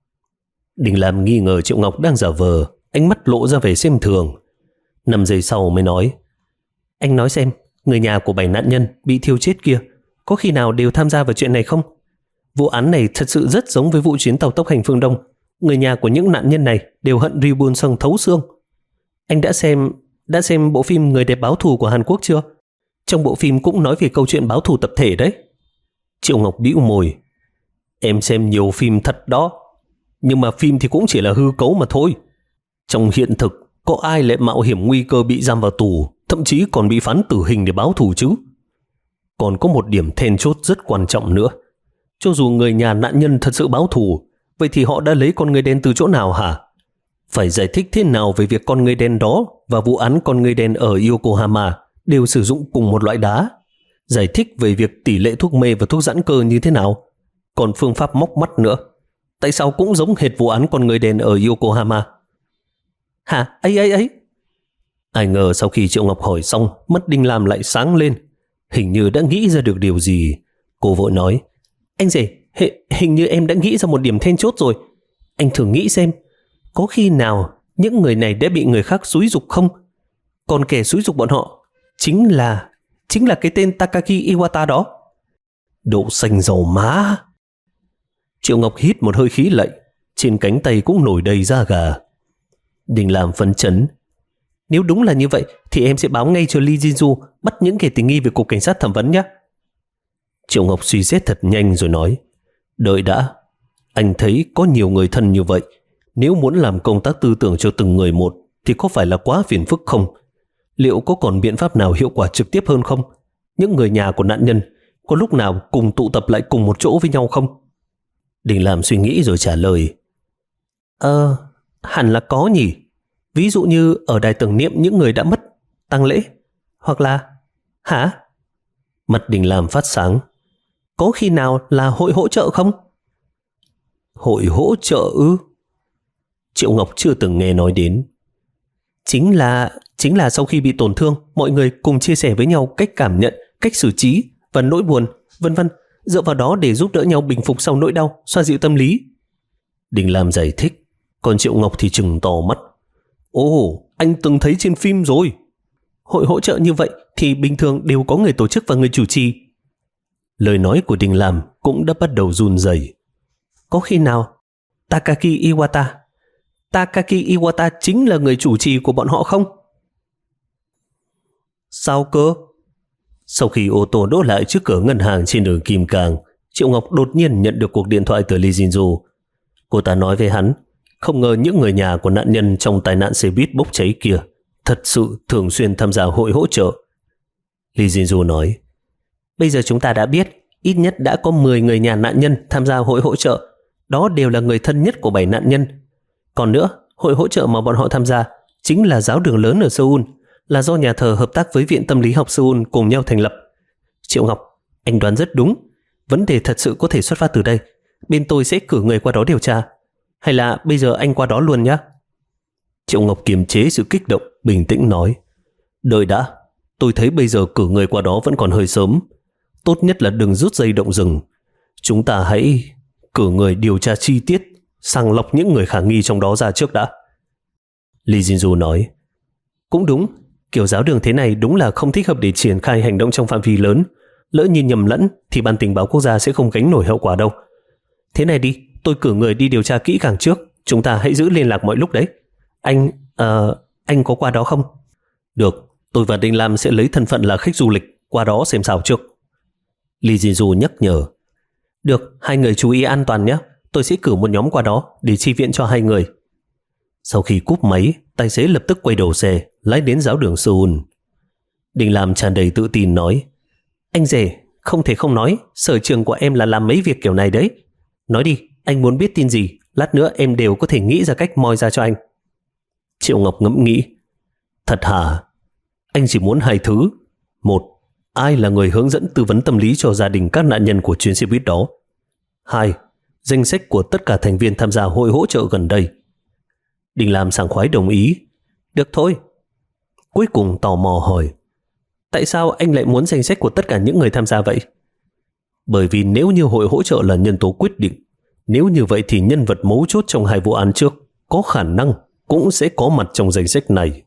Đình Lam nghi ngờ Triệu Ngọc đang giả vờ, ánh mắt lộ ra vẻ xem thường. Năm giây sau mới nói, anh nói xem, người nhà của bảy nạn nhân bị thiêu chết kia có khi nào đều tham gia vào chuyện này không? Vụ án này thật sự rất giống với vụ chuyến tàu tốc hành phương Đông. Người nhà của những nạn nhân này đều hận Ryu Bun Sung thấu xương. Anh đã xem đã xem bộ phim Người đẹp báo thù của Hàn Quốc chưa? Trong bộ phim cũng nói về câu chuyện báo thù tập thể đấy. Triệu Ngọc bĩu môi. Em xem nhiều phim thật đó, nhưng mà phim thì cũng chỉ là hư cấu mà thôi. Trong hiện thực, có ai lại mạo hiểm nguy cơ bị giam vào tù, thậm chí còn bị phán tử hình để báo thù chứ? Còn có một điểm then chốt rất quan trọng nữa. Cho dù người nhà nạn nhân thật sự báo thù, vậy thì họ đã lấy con người đen từ chỗ nào hả? Phải giải thích thế nào về việc con người đen đó và vụ án con người đen ở Yokohama đều sử dụng cùng một loại đá? Giải thích về việc tỷ lệ thuốc mê và thuốc giãn cơ như thế nào? Còn phương pháp móc mắt nữa, tại sao cũng giống hệt vụ án con người đen ở Yokohama? Hả? Ấy ấy ấy. Ai ngờ sau khi Triệu Ngọc hỏi xong, mắt Đinh Lam lại sáng lên. Hình như đã nghĩ ra được điều gì. Cô vội nói, anh rể, hình như em đã nghĩ ra một điểm then chốt rồi. Anh thử nghĩ xem, có khi nào những người này đã bị người khác xúi giục không? Còn kẻ xúi giục bọn họ chính là chính là cái tên Takagi Iwata đó. Độ xanh dầu má. Triệu Ngọc hít một hơi khí lạnh, trên cánh tay cũng nổi đầy da gà. Đình Lam phấn chấn. Nếu đúng là như vậy thì em sẽ báo ngay cho Lee Jin-du bắt những kẻ tình nghi về cục cảnh sát thẩm vấn nhé. Triệu Ngọc suy xét thật nhanh rồi nói, Đợi đã, anh thấy có nhiều người thân như vậy, nếu muốn làm công tác tư tưởng cho từng người một thì có phải là quá phiền phức không? Liệu có còn biện pháp nào hiệu quả trực tiếp hơn không? Những người nhà của nạn nhân có lúc nào cùng tụ tập lại cùng một chỗ với nhau không? Đình Lam suy nghĩ rồi trả lời. Ờ, hẳn là có nhỉ. Ví dụ như ở đài tưởng niệm những người đã mất, tang lễ, hoặc là... Hả? Mặt Đình Lam phát sáng. Có khi nào là hội hỗ trợ không? Hội hỗ trợ ư? Triệu Ngọc chưa từng nghe nói đến. Chính là chính là sau khi bị tổn thương, mọi người cùng chia sẻ với nhau cách cảm nhận, cách xử trí và nỗi buồn, vân vân, dựa vào đó để giúp đỡ nhau bình phục sau nỗi đau, xoa dịu tâm lý. Đình Lam giải thích, còn Triệu Ngọc thì trừng to mắt. Ồ, anh từng thấy trên phim rồi. Hội hỗ trợ như vậy thì bình thường đều có người tổ chức và người chủ trì. Lời nói của Đình Lam cũng đã bắt đầu run rẩy. Có khi nào Takaki Iwata Takaki Iwata chính là người chủ trì của bọn họ không? Sao cơ? Sau khi ô tô đỗ lại trước cửa ngân hàng trên đường Kim Cang, Triệu Ngọc đột nhiên nhận được cuộc điện thoại từ Lee Jin-ju. Cô ta nói với hắn, không ngờ những người nhà của nạn nhân trong tai nạn xe buýt bốc cháy kia thật sự thường xuyên tham gia hội hỗ trợ. Lee Jin-ju nói, bây giờ chúng ta đã biết ít nhất đã có mười người nhà nạn nhân tham gia hội hỗ trợ. Đó đều là người thân nhất của bảy nạn nhân. Còn nữa, hội hỗ trợ mà bọn họ tham gia chính là giáo đường lớn ở Seoul, là do nhà thờ hợp tác với Viện Tâm lý học Seoul cùng nhau thành lập. Triệu Ngọc, anh đoán rất đúng. Vấn đề thật sự có thể xuất phát từ đây. Bên tôi sẽ cử người qua đó điều tra. Hay là bây giờ anh qua đó luôn nhé? Triệu Ngọc kiềm chế sự kích động, bình tĩnh nói, đợi đã, tôi thấy bây giờ cử người qua đó vẫn còn hơi sớm. Tốt nhất là đừng rút dây động rừng. Chúng ta hãy cử người điều tra chi tiết, sàng lọc những người khả nghi trong đó ra trước đã. Lee Jin-ju nói, cũng đúng, kiểu giáo đường thế này đúng là không thích hợp để triển khai hành động trong phạm vi lớn. Lỡ như nhầm lẫn thì ban tình báo quốc gia sẽ không gánh nổi hậu quả đâu. Thế này đi, tôi cử người đi điều tra kỹ càng trước. Chúng ta hãy giữ liên lạc mọi lúc đấy. Anh, uh, anh có qua đó không? Được, tôi và Đình Lam sẽ lấy thân phận là khách du lịch qua đó xem sao trước. Lee Jin-ju nhắc nhở. Được, hai người chú ý an toàn nhé. Tôi sẽ cử một nhóm qua đó để chi viện cho hai người. Sau khi cúp máy, tài xế lập tức quay đầu xe, lái đến giáo đường Seoul. Đình Lam tràn đầy tự tin nói, anh rể, không thể không nói, sở trường của em là làm mấy việc kiểu này đấy. Nói đi, anh muốn biết tin gì, lát nữa em đều có thể nghĩ ra cách moi ra cho anh. Triệu Ngọc ngẫm nghĩ, thật hả? Anh chỉ muốn hai thứ. Một, ai là người hướng dẫn tư vấn tâm lý cho gia đình các nạn nhân của chuyến xe buýt đó. Hai, danh sách của tất cả thành viên tham gia hội hỗ trợ gần đây. Đình Lam sảng khoái đồng ý. Được thôi. Cuối cùng tò mò hỏi, tại sao anh lại muốn danh sách của tất cả những người tham gia vậy? Bởi vì nếu như hội hỗ trợ là nhân tố quyết định, nếu như vậy thì nhân vật mấu chốt trong hai vụ án trước có khả năng cũng sẽ có mặt trong danh sách này.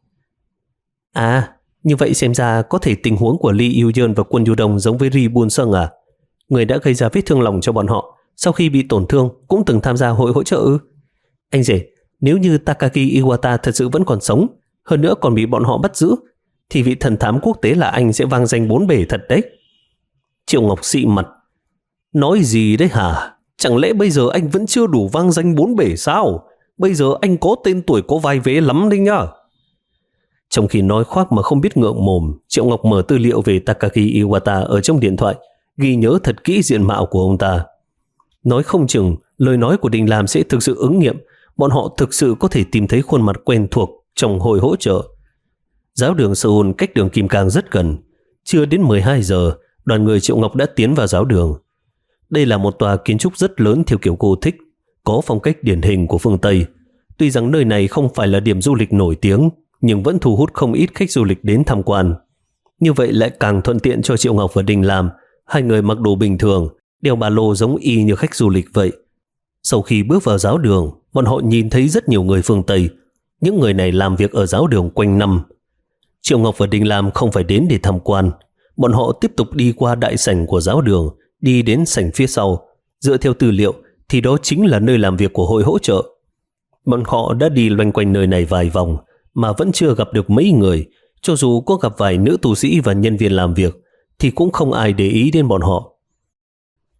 À, như vậy xem ra có thể tình huống của Lee Yu-yeon và Kwon Yu-dong giống với Ri Bun-seung à? Người đã gây ra vết thương lòng cho bọn họ, sau khi bị tổn thương cũng từng tham gia hội hỗ trợ ư? Anh rể, nếu như Takaki Iwata thật sự vẫn còn sống, hơn nữa còn bị bọn họ bắt giữ, thì vị thần thám quốc tế là anh sẽ vang danh bốn bể thật đấy. Triệu Ngọc xị mặt. Nói gì đấy hả? Chẳng lẽ bây giờ anh vẫn chưa đủ vang danh bốn bể sao? Bây giờ anh có tên tuổi có vai vế lắm đấy nhá. Trong khi nói khoác mà không biết ngượng mồm, Triệu Ngọc mở tư liệu về Takaki Iwata ở trong điện thoại, ghi nhớ thật kỹ diện mạo của ông ta. Nói không chừng lời nói của Đình Lam sẽ thực sự ứng nghiệm, bọn họ thực sự có thể tìm thấy khuôn mặt quen thuộc trong hội hỗ trợ. Giáo đường Seoul cách đường Kim Cang rất gần. Chưa đến mười hai giờ, đoàn người Triệu Ngọc đã tiến vào giáo đường. Đây là một tòa kiến trúc rất lớn theo kiểu Gothic, có phong cách điển hình của phương Tây. Tuy rằng nơi này không phải là điểm du lịch nổi tiếng, nhưng vẫn thu hút không ít khách du lịch đến tham quan. Như vậy lại càng thuận tiện cho Triệu Ngọc và Đình Lam. Hai người mặc đồ bình thường, đeo ba lô giống y như khách du lịch vậy. Sau khi bước vào giáo đường, bọn họ nhìn thấy rất nhiều người phương Tây. Những người này làm việc ở giáo đường quanh năm. Triệu Ngọc và Đình Lam không phải đến để tham quan. Bọn họ tiếp tục đi qua đại sảnh của giáo đường, đi đến sảnh phía sau. Dựa theo tư liệu thì đó chính là nơi làm việc của hội hỗ trợ. Bọn họ đã đi loanh quanh nơi này vài vòng mà vẫn chưa gặp được mấy người. Cho dù có gặp vài nữ tu sĩ và nhân viên làm việc thì cũng không ai để ý đến bọn họ.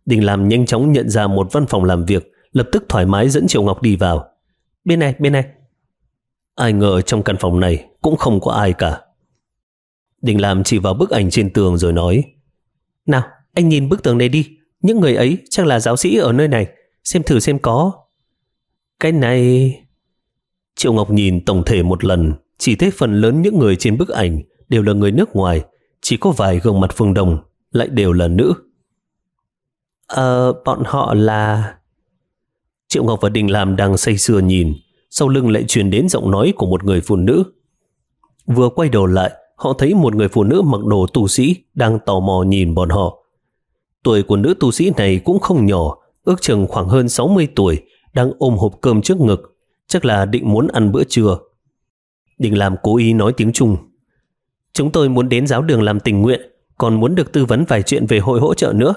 Đình Lam nhanh chóng nhận ra một văn phòng làm việc, lập tức thoải mái dẫn Triệu Ngọc đi vào. Bên này, bên này. Ai ngờ trong căn phòng này cũng không có ai cả. Đình Lam chỉ vào bức ảnh trên tường rồi nói, nào, anh nhìn bức tường này đi, những người ấy chắc là giáo sĩ ở nơi này, xem thử xem có. Cái này... Triệu Ngọc nhìn tổng thể một lần, chỉ thấy phần lớn những người trên bức ảnh đều là người nước ngoài, chỉ có vài gương mặt phương Đông lại đều là nữ. Ờ, bọn họ là... Triệu Ngọc và Đình Lam đang say sưa nhìn, sau lưng lại truyền đến giọng nói của một người phụ nữ. Vừa quay đầu lại, họ thấy một người phụ nữ mặc đồ tu sĩ đang tò mò nhìn bọn họ. Tuổi của nữ tu sĩ này cũng không nhỏ, ước chừng khoảng hơn sáu mươi tuổi, đang ôm hộp cơm trước ngực, chắc là định muốn ăn bữa trưa. Đình Lam cố ý nói tiếng Trung. Chúng tôi muốn đến giáo đường làm tình nguyện, còn muốn được tư vấn vài chuyện về hội hỗ trợ nữa.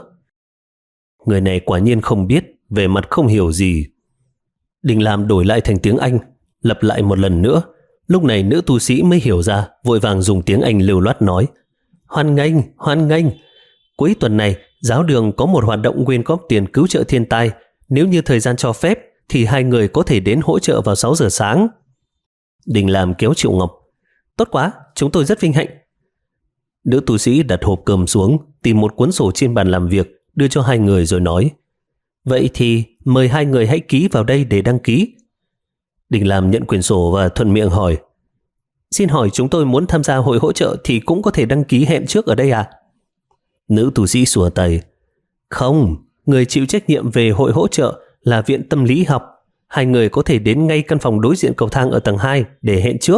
Người này quả nhiên không biết, về mặt không hiểu gì. Đình Lam đổi lại thành tiếng Anh, lặp lại một lần nữa. Lúc này nữ tu sĩ mới hiểu ra, vội vàng dùng tiếng Anh lưu loát nói, hoan nghênh, hoan nghênh. Cuối tuần này, giáo đường có một hoạt động quyên góp tiền cứu trợ thiên tai. Nếu như thời gian cho phép, thì hai người có thể đến hỗ trợ vào sáu giờ sáng. Đình Lam kéo Triệu Ngọc. Tốt quá, chúng tôi rất vinh hạnh. Nữ tu sĩ đặt hộp cơm xuống, tìm một cuốn sổ trên bàn làm việc, đưa cho hai người rồi nói, vậy thì mời hai người hãy ký vào đây để đăng ký. Đình Lam nhận quyển sổ và thuận miệng hỏi, xin hỏi chúng tôi muốn tham gia hội hỗ trợ thì cũng có thể đăng ký hẹn trước ở đây à? Nữ tu sĩ xua tay, không, người chịu trách nhiệm về hội hỗ trợ là viện tâm lý học. Hai người có thể đến ngay căn phòng đối diện cầu thang ở tầng hai để hẹn trước.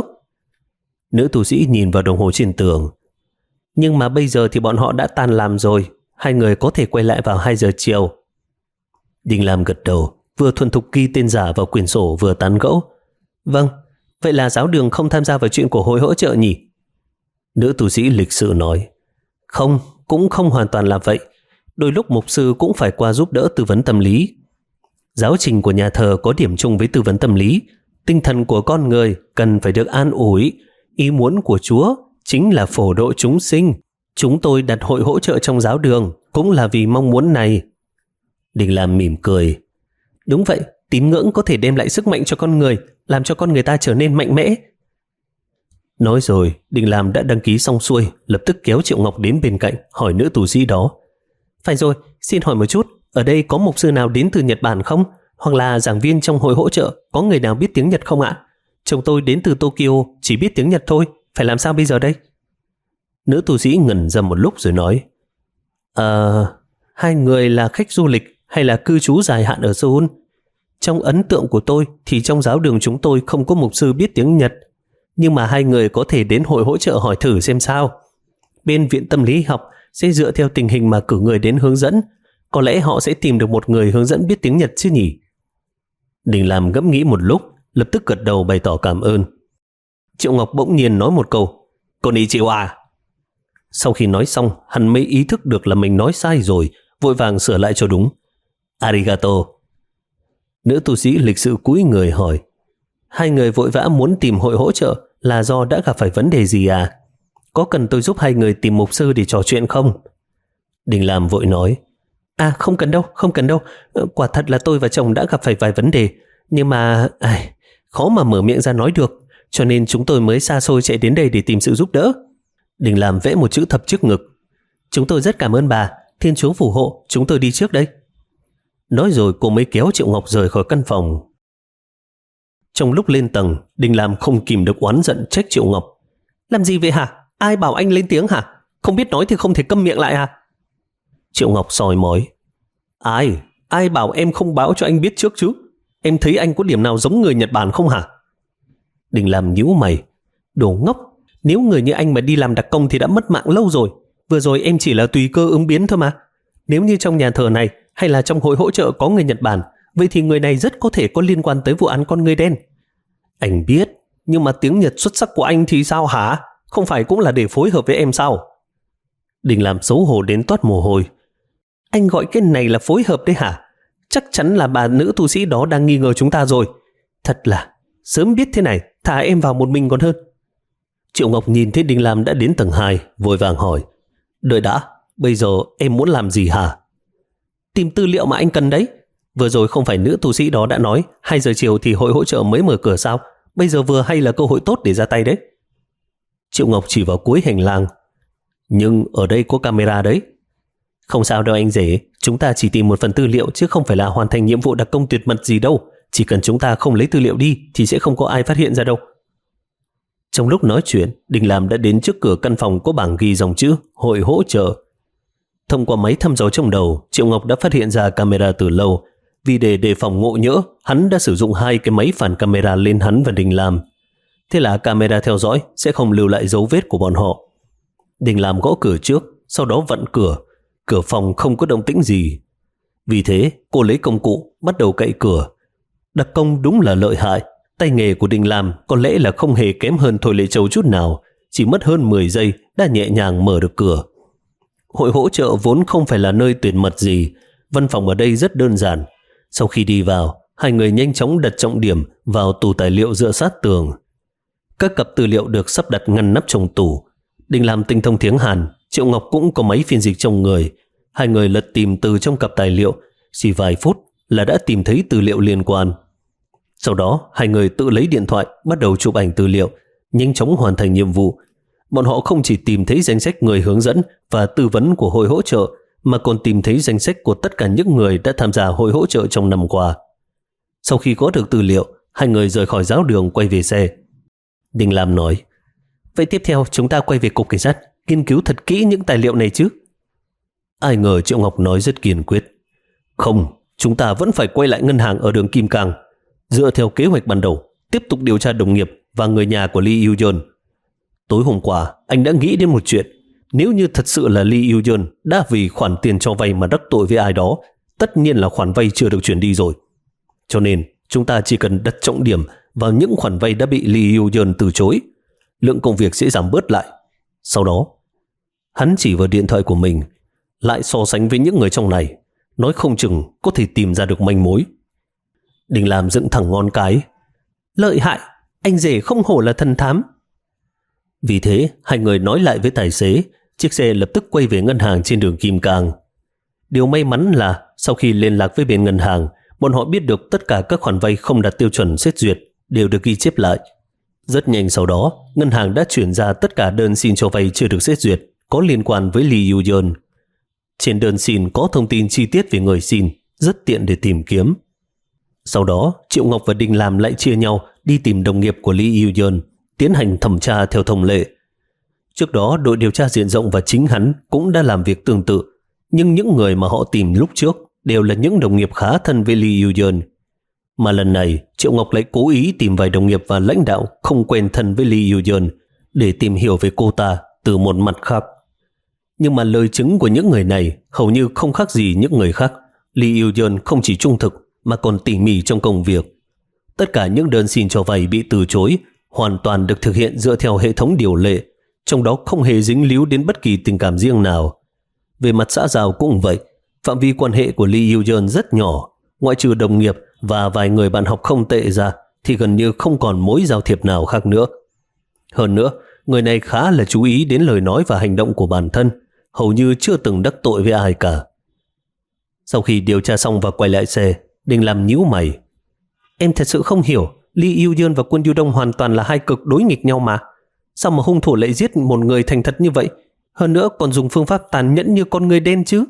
Nữ tu sĩ nhìn vào đồng hồ trên tường. Nhưng mà bây giờ thì bọn họ đã tan làm rồi, hai người có thể quay lại vào hai giờ chiều. Đình Lam gật đầu, vừa thuần thục ghi tên giả vào quyển sổ vừa tán gẫu. Vâng, vậy là giáo đường không tham gia vào chuyện của hội hỗ trợ nhỉ? Nữ tu sĩ lịch sự nói, không, cũng không hoàn toàn là vậy. Đôi lúc mục sư cũng phải qua giúp đỡ tư vấn tâm lý. Giáo trình của nhà thờ có điểm chung với tư vấn tâm lý. Tinh thần của con người cần phải được an ủi. Ý muốn của Chúa chính là phổ độ chúng sinh. Chúng tôi đặt hội hỗ trợ trong giáo đường cũng là vì mong muốn này. Đình Lam mỉm cười. Đúng vậy, tín ngưỡng có thể đem lại sức mạnh cho con người, làm cho con người ta trở nên mạnh mẽ. Nói rồi, Đình Lam đã đăng ký xong xuôi, lập tức kéo Triệu Ngọc đến bên cạnh, hỏi nữ tu sĩ đó. Phải rồi, xin hỏi một chút, ở đây có mục sư nào đến từ Nhật Bản không? Hoặc là giảng viên trong hội hỗ trợ, có người nào biết tiếng Nhật không ạ? Chồng tôi đến từ Tokyo, chỉ biết tiếng Nhật thôi, phải làm sao bây giờ đây? Nữ tu sĩ ngẩn ra một lúc rồi nói, Ờ, hai người là khách du lịch hay là cư trú dài hạn ở Seoul? Trong ấn tượng của tôi thì trong giáo đường chúng tôi không có mục sư biết tiếng Nhật, nhưng mà hai người có thể đến hội hỗ trợ hỏi thử xem sao. Bên viện tâm lý học sẽ dựa theo tình hình mà cử người đến hướng dẫn. Có lẽ họ sẽ tìm được một người hướng dẫn biết tiếng Nhật chứ nhỉ? Đình Lam ngẫm nghĩ một lúc, lập tức gật đầu bày tỏ cảm ơn. Triệu Ngọc bỗng nhiên nói một câu, Konnichiwa. Sau khi nói xong, hắn mới ý thức được là mình nói sai rồi, vội vàng sửa lại cho đúng. Arigato. Nữ tu sĩ lịch sự cúi người hỏi, hai người vội vã muốn tìm hội hỗ trợ là do đã gặp phải vấn đề gì à? Có cần tôi giúp hai người tìm mục sư để trò chuyện không? Đình Lam vội nói, à không cần đâu, không cần đâu. Quả thật là tôi và chồng đã gặp phải vài vấn đề, nhưng mà ai, khó mà mở miệng ra nói được, cho nên chúng tôi mới xa xôi chạy đến đây để tìm sự giúp đỡ. Đình Lam vẽ một chữ thập trước ngực. Chúng tôi rất cảm ơn bà, Thiên Chúa phù hộ, chúng tôi đi trước đây. Nói rồi cô mới kéo Triệu Ngọc rời khỏi căn phòng. Trong lúc lên tầng, Đình Lam không kìm được oán giận trách Triệu Ngọc. Làm gì vậy hả? Ai bảo anh lên tiếng hả? Không biết nói thì không thể câm miệng lại hả? Triệu Ngọc soi mói. Ai? Ai bảo em không báo cho anh biết trước chứ? Em thấy anh có điểm nào giống người Nhật Bản không hả? Đình Lam nhíu mày. Đồ ngốc, nếu người như anh mà đi làm đặc công thì đã mất mạng lâu rồi. Vừa rồi em chỉ là tùy cơ ứng biến thôi mà. Nếu như trong nhà thờ này hay là trong hội hỗ trợ có người Nhật Bản, vậy thì người này rất có thể có liên quan tới vụ án con người đen. Anh biết, nhưng mà tiếng Nhật xuất sắc của anh thì sao hả? Không phải cũng là để phối hợp với em sao? Đình Lam xấu hổ đến toát mồ hôi. Anh gọi cái này là phối hợp đấy hả? Chắc chắn là bà nữ tu sĩ đó đang nghi ngờ chúng ta rồi. Thật là, sớm biết thế này, thả em vào một mình còn hơn. Triệu Ngọc nhìn thấy Đình Lam đã đến tầng hai, vội vàng hỏi. Đợi đã, bây giờ em muốn làm gì hả? tìm tư liệu mà anh cần đấy. Vừa rồi không phải nữ tu sĩ đó đã nói hai giờ chiều thì hội hỗ trợ mới mở cửa sao? Bây giờ vừa hay là cơ hội tốt để ra tay đấy. Triệu Ngọc chỉ vào cuối hành lang. Nhưng ở đây có camera đấy. Không sao đâu anh rể, chúng ta chỉ tìm một phần tư liệu chứ không phải là hoàn thành nhiệm vụ đặc công tuyệt mật gì đâu. Chỉ cần chúng ta không lấy tư liệu đi thì sẽ không có ai phát hiện ra đâu. Trong lúc nói chuyện, Đình Lam đã đến trước cửa căn phòng có bảng ghi dòng chữ hội hỗ trợ. Thông qua máy thăm dò trong đầu, Triệu Ngọc đã phát hiện ra camera từ lâu. Vì để đề phòng ngộ nhỡ, hắn đã sử dụng hai cái máy phản camera lên hắn và Đình Lam. Thế là camera theo dõi sẽ không lưu lại dấu vết của bọn họ. Đình Lam gõ cửa trước, sau đó vặn cửa. Cửa phòng không có động tĩnh gì. Vì thế, cô lấy công cụ, bắt đầu cậy cửa. Đặc công đúng là lợi hại. Tay nghề của Đình Lam có lẽ là không hề kém hơn Thôi Lệ Châu chút nào. Chỉ mất hơn mười giây đã nhẹ nhàng mở được cửa. Hội hỗ trợ vốn không phải là nơi tuyệt mật gì. Văn phòng ở đây rất đơn giản. Sau khi đi vào, hai người nhanh chóng đặt trọng điểm vào tủ tài liệu dựa sát tường. Các cặp tư liệu được sắp đặt ngăn nắp trong tủ. Đình Lam tinh thông tiếng Hàn, Triệu Ngọc cũng có máy phiên dịch trong người. Hai người lật tìm từ trong cặp tài liệu, chỉ vài phút là đã tìm thấy tư liệu liên quan. Sau đó, hai người tự lấy điện thoại bắt đầu chụp ảnh tư liệu, nhanh chóng hoàn thành nhiệm vụ. Bọn họ không chỉ tìm thấy danh sách người hướng dẫn và tư vấn của hội hỗ trợ, mà còn tìm thấy danh sách của tất cả những người đã tham gia hội hỗ trợ trong năm qua. Sau khi có được tư liệu, hai người rời khỏi giáo đường quay về xe. Đình Lam nói, vậy tiếp theo chúng ta quay về cục cảnh sát, nghiên cứu thật kỹ những tài liệu này chứ. Ai ngờ Triệu Ngọc nói rất kiên quyết. Không, chúng ta vẫn phải quay lại ngân hàng ở đường Kim Cang. Dựa theo kế hoạch ban đầu, tiếp tục điều tra đồng nghiệp và người nhà của Lee Yoo-yeon. Tối hôm qua, anh đã nghĩ đến một chuyện. Nếu như thật sự là Lee Yoo-yeon đã vì khoản tiền cho vay mà đắc tội với ai đó, tất nhiên là khoản vay chưa được chuyển đi rồi. Cho nên, chúng ta chỉ cần đặt trọng điểm vào những khoản vay đã bị Lee Yoo-yeon từ chối. Lượng công việc sẽ giảm bớt lại. Sau đó, hắn chỉ vào điện thoại của mình, lại so sánh với những người trong này, nói không chừng có thể tìm ra được manh mối. Đình Lam dựng thẳng ngón cái. Lợi hại, anh rể không hổ là thần thám. Vì thế, hai người nói lại với tài xế, chiếc xe lập tức quay về ngân hàng trên đường Kim Cang. Điều may mắn là sau khi liên lạc với bên ngân hàng, bọn họ biết được tất cả các khoản vay không đạt tiêu chuẩn xét duyệt đều được ghi chép lại. Rất nhanh sau đó, ngân hàng đã chuyển ra tất cả đơn xin cho vay chưa được xét duyệt có liên quan với Lee Yoo-yeon. Trên đơn xin có thông tin chi tiết về người xin, rất tiện để tìm kiếm. Sau đó, Triệu Ngọc và Đình Lam lại chia nhau đi tìm đồng nghiệp của Lee Yoo-yeon, tiến hành thẩm tra theo thông lệ. Trước đó, đội điều tra diện rộng và chính hắn cũng đã làm việc tương tự, nhưng những người mà họ tìm lúc trước đều là những đồng nghiệp khá thân với Lee Yoo-yeon. Mà lần này, Triệu Ngọc lại cố ý tìm vài đồng nghiệp và lãnh đạo không quen thân với Lee Yoo-yeon để tìm hiểu về cô ta từ một mặt khác. Nhưng mà lời chứng của những người này hầu như không khác gì những người khác. Lee Yoo-yeon không chỉ trung thực mà còn tỉ mỉ trong công việc. Tất cả những đơn xin cho vay bị từ chối hoàn toàn được thực hiện dựa theo hệ thống điều lệ, trong đó không hề dính líu đến bất kỳ tình cảm riêng nào. Về mặt xã giao cũng vậy, phạm vi quan hệ của Lee Yoo-yeon rất nhỏ, ngoại trừ đồng nghiệp và vài người bạn học không tệ ra thì gần như không còn mối giao thiệp nào khác nữa. Hơn nữa, người này khá là chú ý đến lời nói và hành động của bản thân, hầu như chưa từng đắc tội với ai cả. Sau khi điều tra xong và quay lại xe, Đình Lam nhíu mày. Em thật sự không hiểu, Lee Yoo-yeon và Quân Yu Đông hoàn toàn là hai cực đối nghịch nhau mà. Sao mà hung thủ lại giết một người thành thật như vậy? Hơn nữa còn dùng phương pháp tàn nhẫn như con người đen chứ?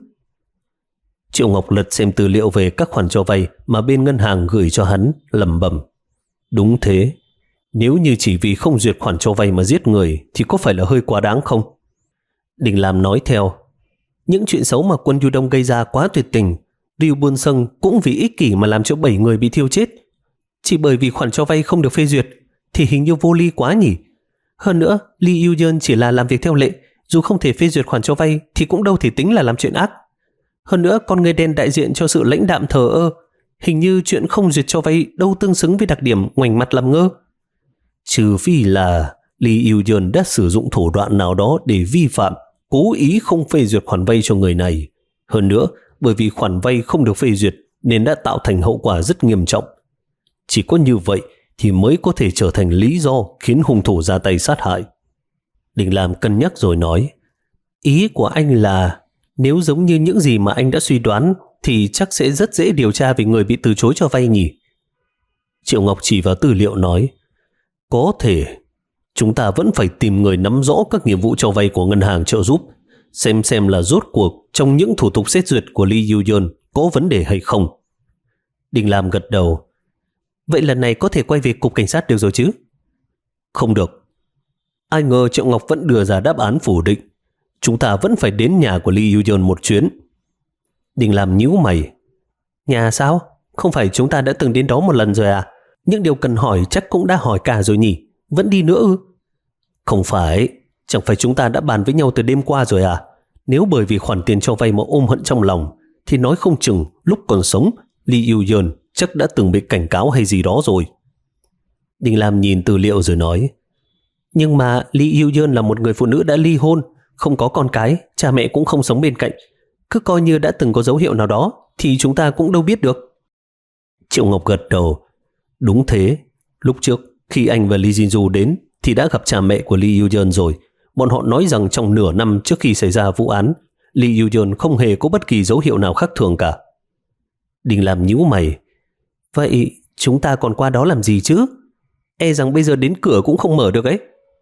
Triệu Ngọc lật xem tư liệu về các khoản cho vay mà bên ngân hàng gửi cho hắn, lẩm bẩm. Đúng thế, nếu như chỉ vì không duyệt khoản cho vay mà giết người thì có phải là hơi quá đáng không? Đình Lam nói theo. Những chuyện xấu mà Quân Yu Đông gây ra quá tuyệt tình. Ryu Buôn Sâng cũng vì ích kỷ mà làm cho bảy người bị thiêu chết. Chỉ bởi vì khoản cho vay không được phê duyệt thì hình như vô lý quá nhỉ. Hơn nữa, Lee Yoo-yeon chỉ là làm việc theo lệ, dù không thể phê duyệt khoản cho vay thì cũng đâu thể tính là làm chuyện ác. Hơn nữa, con người đen đại diện cho sự lãnh đạm thờ ơ. Hình như chuyện không duyệt cho vay đâu tương xứng với đặc điểm ngoảnh mặt làm ngơ. Trừ phi là Lee Yoo-yeon đã sử dụng thủ đoạn nào đó để vi phạm, cố ý không phê duyệt khoản vay cho người này. Hơn nữa, bởi vì khoản vay không được phê duyệt nên đã tạo thành hậu quả rất nghiêm trọng. Chỉ có như vậy thì mới có thể trở thành lý do khiến hung thủ ra tay sát hại. Đình Lam cân nhắc rồi nói, ý của anh là nếu giống như những gì mà anh đã suy đoán thì chắc sẽ rất dễ điều tra về người bị từ chối cho vay nhỉ? Triệu Ngọc chỉ vào tư liệu nói, có thể. Chúng ta vẫn phải tìm người nắm rõ các nghiệp vụ cho vay của ngân hàng trợ giúp, xem xem là rốt cuộc trong những thủ tục xét duyệt của Lee Yu-yeon có vấn đề hay không. Đình Lam gật đầu. Vậy lần này có thể quay về cục cảnh sát được rồi chứ? Không được. Ai ngờ Triệu Ngọc vẫn đưa ra đáp án phủ định. Chúng ta vẫn phải đến nhà của Lee Yu-yeon một chuyến. Đình Lam nhíu mày. Nhà sao? Không phải chúng ta đã từng đến đó một lần rồi à? Những điều cần hỏi chắc cũng đã hỏi cả rồi nhỉ? Vẫn đi nữa ư? Không phải. Chẳng phải chúng ta đã bàn với nhau từ đêm qua rồi à? Nếu bởi vì khoản tiền cho vay mà ôm hận trong lòng thì nói không chừng lúc còn sống Lee Yu-yeon chắc đã từng bị cảnh cáo hay gì đó rồi. Đình Lam nhìn tư liệu rồi nói, nhưng mà Lee Yu-yeon là một người phụ nữ đã ly hôn, không có con cái, cha mẹ cũng không sống bên cạnh. Cứ coi như đã từng có dấu hiệu nào đó thì chúng ta cũng đâu biết được. Triệu Ngọc gật đầu. Đúng thế. Lúc trước khi anh và Lee Jin-ju đến thì đã gặp cha mẹ của Lee Yu-yeon rồi. Bọn họ nói rằng trong nửa năm trước khi xảy ra vụ án, Lee Yu-yeon không hề có bất kỳ dấu hiệu nào khác thường cả. Đình Lam nhíu mày. Vậy chúng ta còn qua đó làm gì chứ? E rằng bây giờ đến cửa cũng không mở được ấy.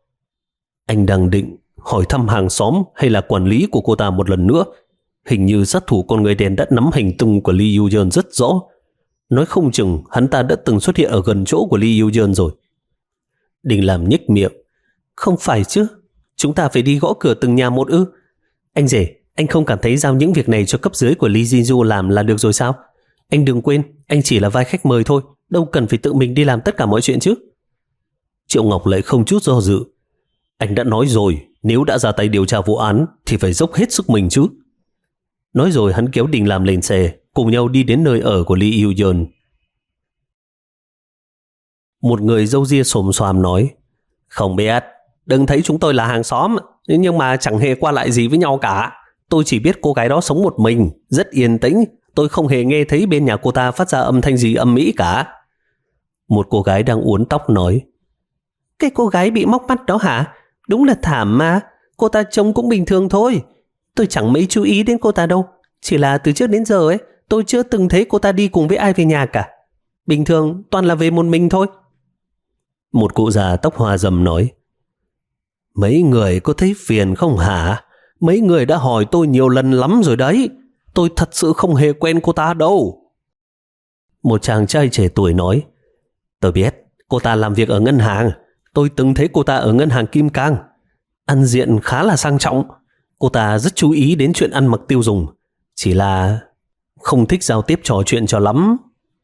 Anh đang định hỏi thăm hàng xóm hay là quản lý của cô ta một lần nữa. Hình như sát thủ con người đen đã nắm hành tung của Lee Yu-yeon rất rõ. Nói không chừng hắn ta đã từng xuất hiện ở gần chỗ của Lee Yu-yeon rồi. Đình Lam nhếch miệng. Không phải chứ, chúng ta phải đi gõ cửa từng nhà một ư? Anh rể, anh không cảm thấy giao những việc này cho cấp dưới của Lee Jin-ju làm là được rồi sao? Anh đừng quên, anh chỉ là vai khách mời thôi, đâu cần phải tự mình đi làm tất cả mọi chuyện chứ. Triệu Ngọc lại không chút do dự. Anh đã nói rồi, nếu đã ra tay điều tra vụ án thì phải dốc hết sức mình chứ. Nói rồi hắn kéo Đình Lam lên xe, cùng nhau đi đến nơi ở của Lee Yu-yeon. Một người râu ria xồm xoàm nói, không biết, đừng thấy chúng tôi là hàng xóm, nhưng mà chẳng hề qua lại gì với nhau cả. Tôi chỉ biết cô gái đó sống một mình, rất yên tĩnh. Tôi không hề nghe thấy bên nhà cô ta phát ra âm thanh gì âm ĩ cả. Một cô gái đang uốn tóc nói, cái cô gái bị móc mắt đó hả? Đúng là thảm mà. Cô ta trông cũng bình thường thôi. Tôi chẳng mấy chú ý đến cô ta đâu. Chỉ là từ trước đến giờ ấy, tôi chưa từng thấy cô ta đi cùng với ai về nhà cả. Bình thường toàn là về một mình thôi. Một cụ già tóc hoa râm nói, mấy người có thấy phiền không hả? Mấy người đã hỏi tôi nhiều lần lắm rồi đấy. Tôi thật sự không hề quen cô ta đâu. Một chàng trai trẻ tuổi nói, tôi biết, cô ta làm việc ở ngân hàng. Tôi từng thấy cô ta ở ngân hàng Kim Cang. Ăn diện khá là sang trọng. Cô ta rất chú ý đến chuyện ăn mặc tiêu dùng. Chỉ là không thích giao tiếp trò chuyện cho lắm.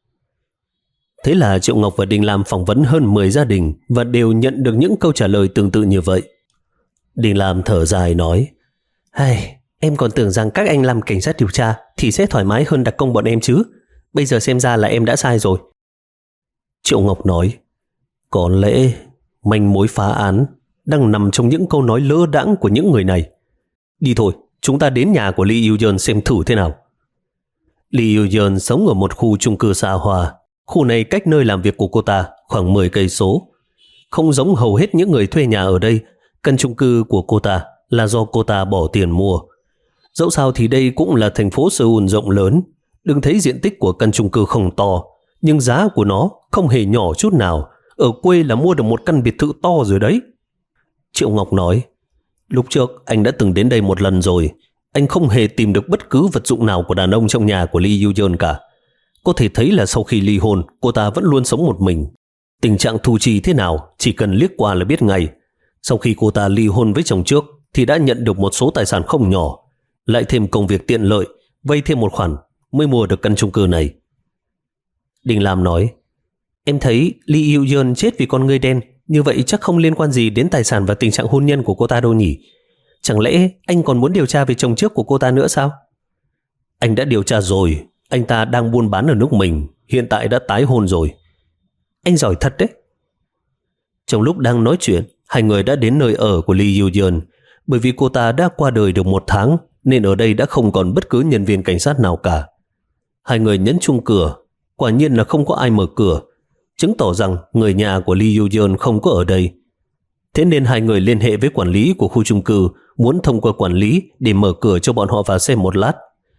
Thế là Triệu Ngọc và Đình Lam phỏng vấn hơn mười gia đình và đều nhận được những câu trả lời tương tự như vậy. Đình Lam thở dài nói, hey, em còn tưởng rằng các anh làm cảnh sát điều tra thì sẽ thoải mái hơn đặc công bọn em chứ. Bây giờ xem ra là em đã sai rồi. Triệu Ngọc nói, có lẽ manh mối phá án đang nằm trong những câu nói lơ đãng của những người này. Đi thôi, chúng ta đến nhà của Lee Yu-yeon xem thử thế nào. Lee Yu-yeon sống ở một khu chung cư xa hoa. Khu này cách nơi làm việc của cô ta khoảng mười cây số. Không giống hầu hết những người thuê nhà ở đây, căn chung cư của cô ta là do cô ta bỏ tiền mua. Dẫu sao thì đây cũng là thành phố Seoul rộng lớn. Đừng thấy diện tích của căn chung cư không to, nhưng giá của nó không hề nhỏ chút nào. Ở quê là mua được một căn biệt thự to rồi đấy. Triệu Ngọc nói, lúc trước anh đã từng đến đây một lần rồi. Anh không hề tìm được bất cứ vật dụng nào của đàn ông trong nhà của Lee Yu-yeon cả. Có thể thấy là sau khi ly hôn, cô ta vẫn luôn sống một mình. Tình trạng thu chi thế nào chỉ cần liếc qua là biết ngay. Sau khi cô ta ly hôn với chồng trước thì đã nhận được một số tài sản không nhỏ. Lại thêm công việc tiện lợi, vay thêm một khoản mới mua được căn chung cư này. Đình Lam nói, em thấy Lee Yu-yeon chết vì con ngươi đen, như vậy chắc không liên quan gì đến tài sản và tình trạng hôn nhân của cô ta đâu nhỉ? Chẳng lẽ anh còn muốn điều tra về chồng trước của cô ta nữa sao? Anh đã điều tra rồi. Anh ta đang buôn bán ở nước mình, hiện tại đã tái hôn rồi. Anh giỏi thật đấy. Trong lúc đang nói chuyện, hai người đã đến nơi ở của Lee Yu-yeon. Bởi vì cô ta đã qua đời được một tháng nên ở đây đã không còn bất cứ nhân viên cảnh sát nào cả. Hai người nhấn chuông cửa, quả nhiên là không có ai mở cửa, chứng tỏ rằng người nhà của Lee Yu-yeon không có ở đây. Thế nên hai người liên hệ với quản lý của khu chung cư, muốn thông qua quản lý để mở cửa cho bọn họ vào xem một lát.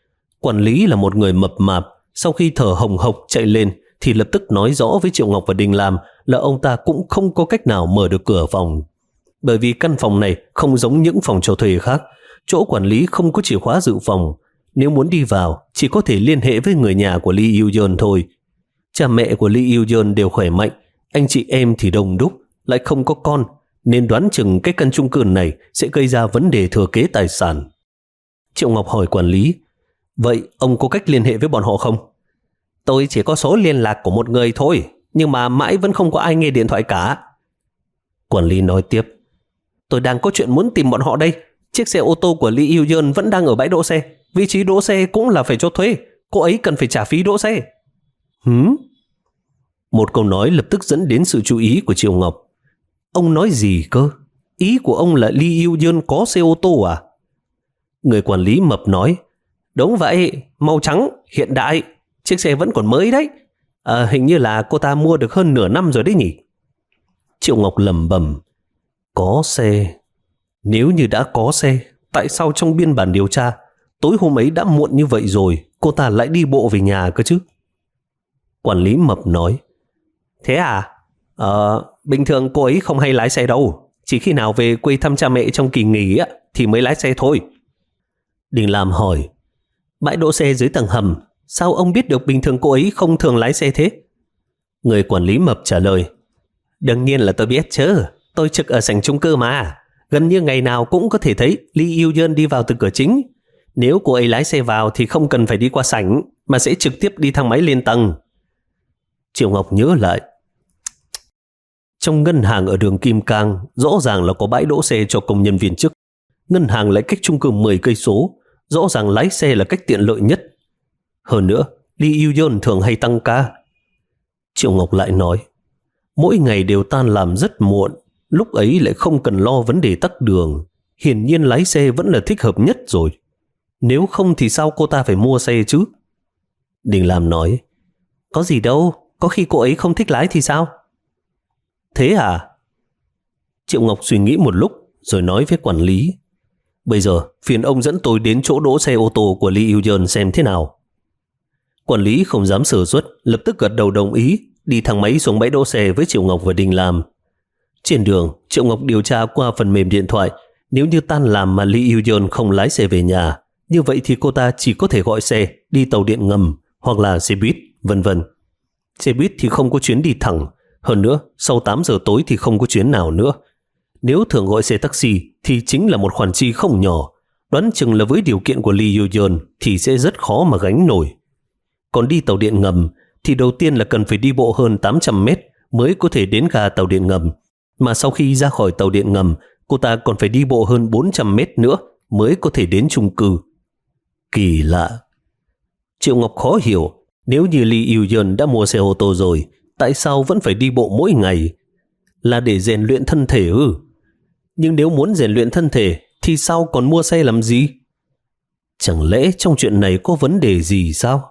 Quản lý là một người mập mạp, sau khi thở hồng hộc chạy lên thì lập tức nói rõ với Triệu Ngọc và Đình Lam là ông ta cũng không có cách nào mở được cửa phòng. Bởi vì căn phòng này không giống những phòng cho thuê khác, chỗ quản lý không có chìa khóa dự phòng. Nếu muốn đi vào, chỉ có thể liên hệ với người nhà của Lee Yoo-yeon thôi. Cha mẹ của Lee Yoo-yeon đều khỏe mạnh, anh chị em thì đông đúc, lại không có con, nên đoán chừng cái căn chung cư này sẽ gây ra vấn đề thừa kế tài sản. Triệu Ngọc hỏi quản lý, vậy ông có cách liên hệ với bọn họ không? Tôi chỉ có số liên lạc của một người thôi, nhưng mà mãi vẫn không có ai nghe điện thoại cả. Quản lý nói tiếp, tôi đang có chuyện muốn tìm bọn họ đây. Chiếc xe ô tô của Lee Yoo-yeon vẫn đang ở bãi đỗ xe. Vị trí đỗ xe cũng là phải cho thuê. Cô ấy cần phải trả phí đỗ xe. Hửm? Một câu nói lập tức dẫn đến sự chú ý của Triệu Ngọc. Ông nói gì cơ? Ý của ông là Lee Yoo-yeon có xe ô tô à? Người quản lý mập nói, đúng vậy, màu trắng, hiện đại. Chiếc xe vẫn còn mới đấy. À, hình như là cô ta mua được hơn nửa năm rồi đấy nhỉ? Triệu Ngọc lẩm bẩm, có xe. Nếu như đã có xe, tại sao trong biên bản điều tra tối hôm ấy đã muộn như vậy rồi cô ta lại đi bộ về nhà cơ chứ? Quản lý mập nói, thế à? Ờ, bình thường cô ấy không hay lái xe đâu, chỉ khi nào về quê thăm cha mẹ trong kỳ nghỉ á, thì mới lái xe thôi. Đình Lam hỏi, bãi đỗ xe dưới tầng hầm, sao ông biết được bình thường cô ấy không thường lái xe thế? Người quản lý mập trả lời, đương nhiên là tôi biết chứ, tôi trực ở sảnh chung cư mà, gần như ngày nào cũng có thể thấy Lee Yoo-yeon đi vào từ cửa chính. Nếu cô ấy lái xe vào thì không cần phải đi qua sảnh, mà sẽ trực tiếp đi thang máy lên tầng. Triệu Ngọc nhớ lại, trong ngân hàng ở đường Kim Cang rõ ràng là có bãi đỗ xe cho công nhân viên chức. Ngân hàng lại cách chung cư mười cây số, rõ ràng lái xe là cách tiện lợi nhất. Hơn nữa, Lee Yoo-yeon thường hay tăng ca. Triệu Ngọc lại nói, mỗi ngày đều tan làm rất muộn, lúc ấy lại không cần lo vấn đề tắc đường. Hiển nhiên lái xe vẫn là thích hợp nhất rồi. Nếu không thì sao cô ta phải mua xe chứ? Đình Lam nói, có gì đâu, có khi cô ấy không thích lái thì sao? Thế à? Triệu Ngọc suy nghĩ một lúc rồi nói với quản lý, bây giờ phiền ông dẫn tôi đến chỗ đỗ xe ô tô của Lee Yoo-yeon xem thế nào. Quản lý không dám sửa suất, lập tức gật đầu đồng ý, đi thang máy xuống bãi đỗ xe với Triệu Ngọc và Đình Lam. Trên đường, Triệu Ngọc điều tra qua phần mềm điện thoại, nếu như tan làm mà Lee Yoo-yeon không lái xe về nhà, như vậy thì cô ta chỉ có thể gọi xe, đi tàu điện ngầm hoặc là xe buýt, vân vân. Xe buýt thì không có chuyến đi thẳng, hơn nữa sau tám giờ tối thì không có chuyến nào nữa. Nếu thường gọi xe taxi thì chính là một khoản chi không nhỏ, đoán chừng là với điều kiện của Lee Yoo-yeon thì sẽ rất khó mà gánh nổi. Còn đi tàu điện ngầm thì đầu tiên là cần phải đi bộ hơn tám trăm mét mới có thể đến ga tàu điện ngầm, mà sau khi ra khỏi tàu điện ngầm, cô ta còn phải đi bộ hơn bốn trăm mét nữa mới có thể đến chung cư. Kỳ lạ. Triệu Ngọc khó hiểu, nếu như Lee Yoo-yeon đã mua xe ô tô rồi, tại sao vẫn phải đi bộ mỗi ngày? Là để rèn luyện thân thể ư? Nhưng nếu muốn rèn luyện thân thể thì sao còn mua xe làm gì? Chẳng lẽ trong chuyện này có vấn đề gì sao?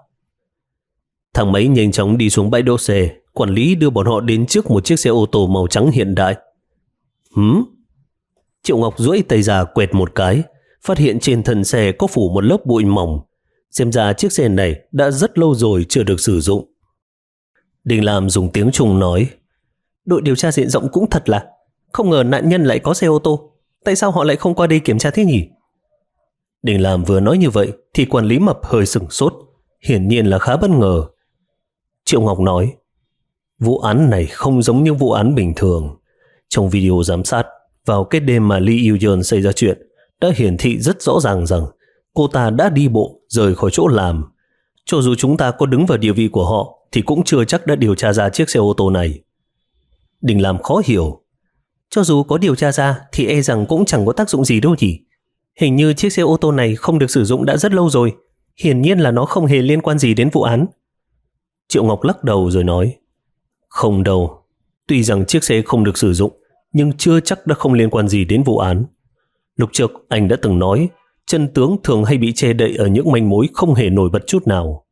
Thang máy nhanh chóng đi xuống bãi đỗ xe, quản lý đưa bọn họ đến trước một chiếc xe ô tô màu trắng hiện đại. Hửm? Triệu Ngọc duỗi tay ra quẹt một cái, phát hiện trên thân xe có phủ một lớp bụi mỏng. Xem ra chiếc xe này đã rất lâu rồi chưa được sử dụng. Đình Lam dùng tiếng Trung nói, đội điều tra diện rộng cũng thật là, không ngờ nạn nhân lại có xe ô tô. Tại sao họ lại không qua đây kiểm tra thế nhỉ? Đình Lam vừa nói như vậy thì quản lý mập hơi sửng sốt, hiển nhiên là khá bất ngờ. Triệu Ngọc nói, vụ án này không giống như vụ án bình thường. Trong video giám sát, vào cái đêm mà Lee Yoo-yeon xảy ra chuyện, đã hiển thị rất rõ ràng rằng cô ta đã đi bộ rời khỏi chỗ làm. Cho dù chúng ta có đứng vào địa vị của họ thì cũng chưa chắc đã điều tra ra chiếc xe ô tô này. Đình Lam khó hiểu, cho dù có điều tra ra thì e rằng cũng chẳng có tác dụng gì đâu nhỉ. Hình như chiếc xe ô tô này không được sử dụng đã rất lâu rồi, hiển nhiên là nó không hề liên quan gì đến vụ án. Triệu Ngọc lắc đầu rồi nói, không đâu, tuy rằng chiếc xe không được sử dụng nhưng chưa chắc đã không liên quan gì đến vụ án. Lúc trước anh đã từng nói chân tướng thường hay bị che đậy ở những manh mối không hề nổi bật chút nào.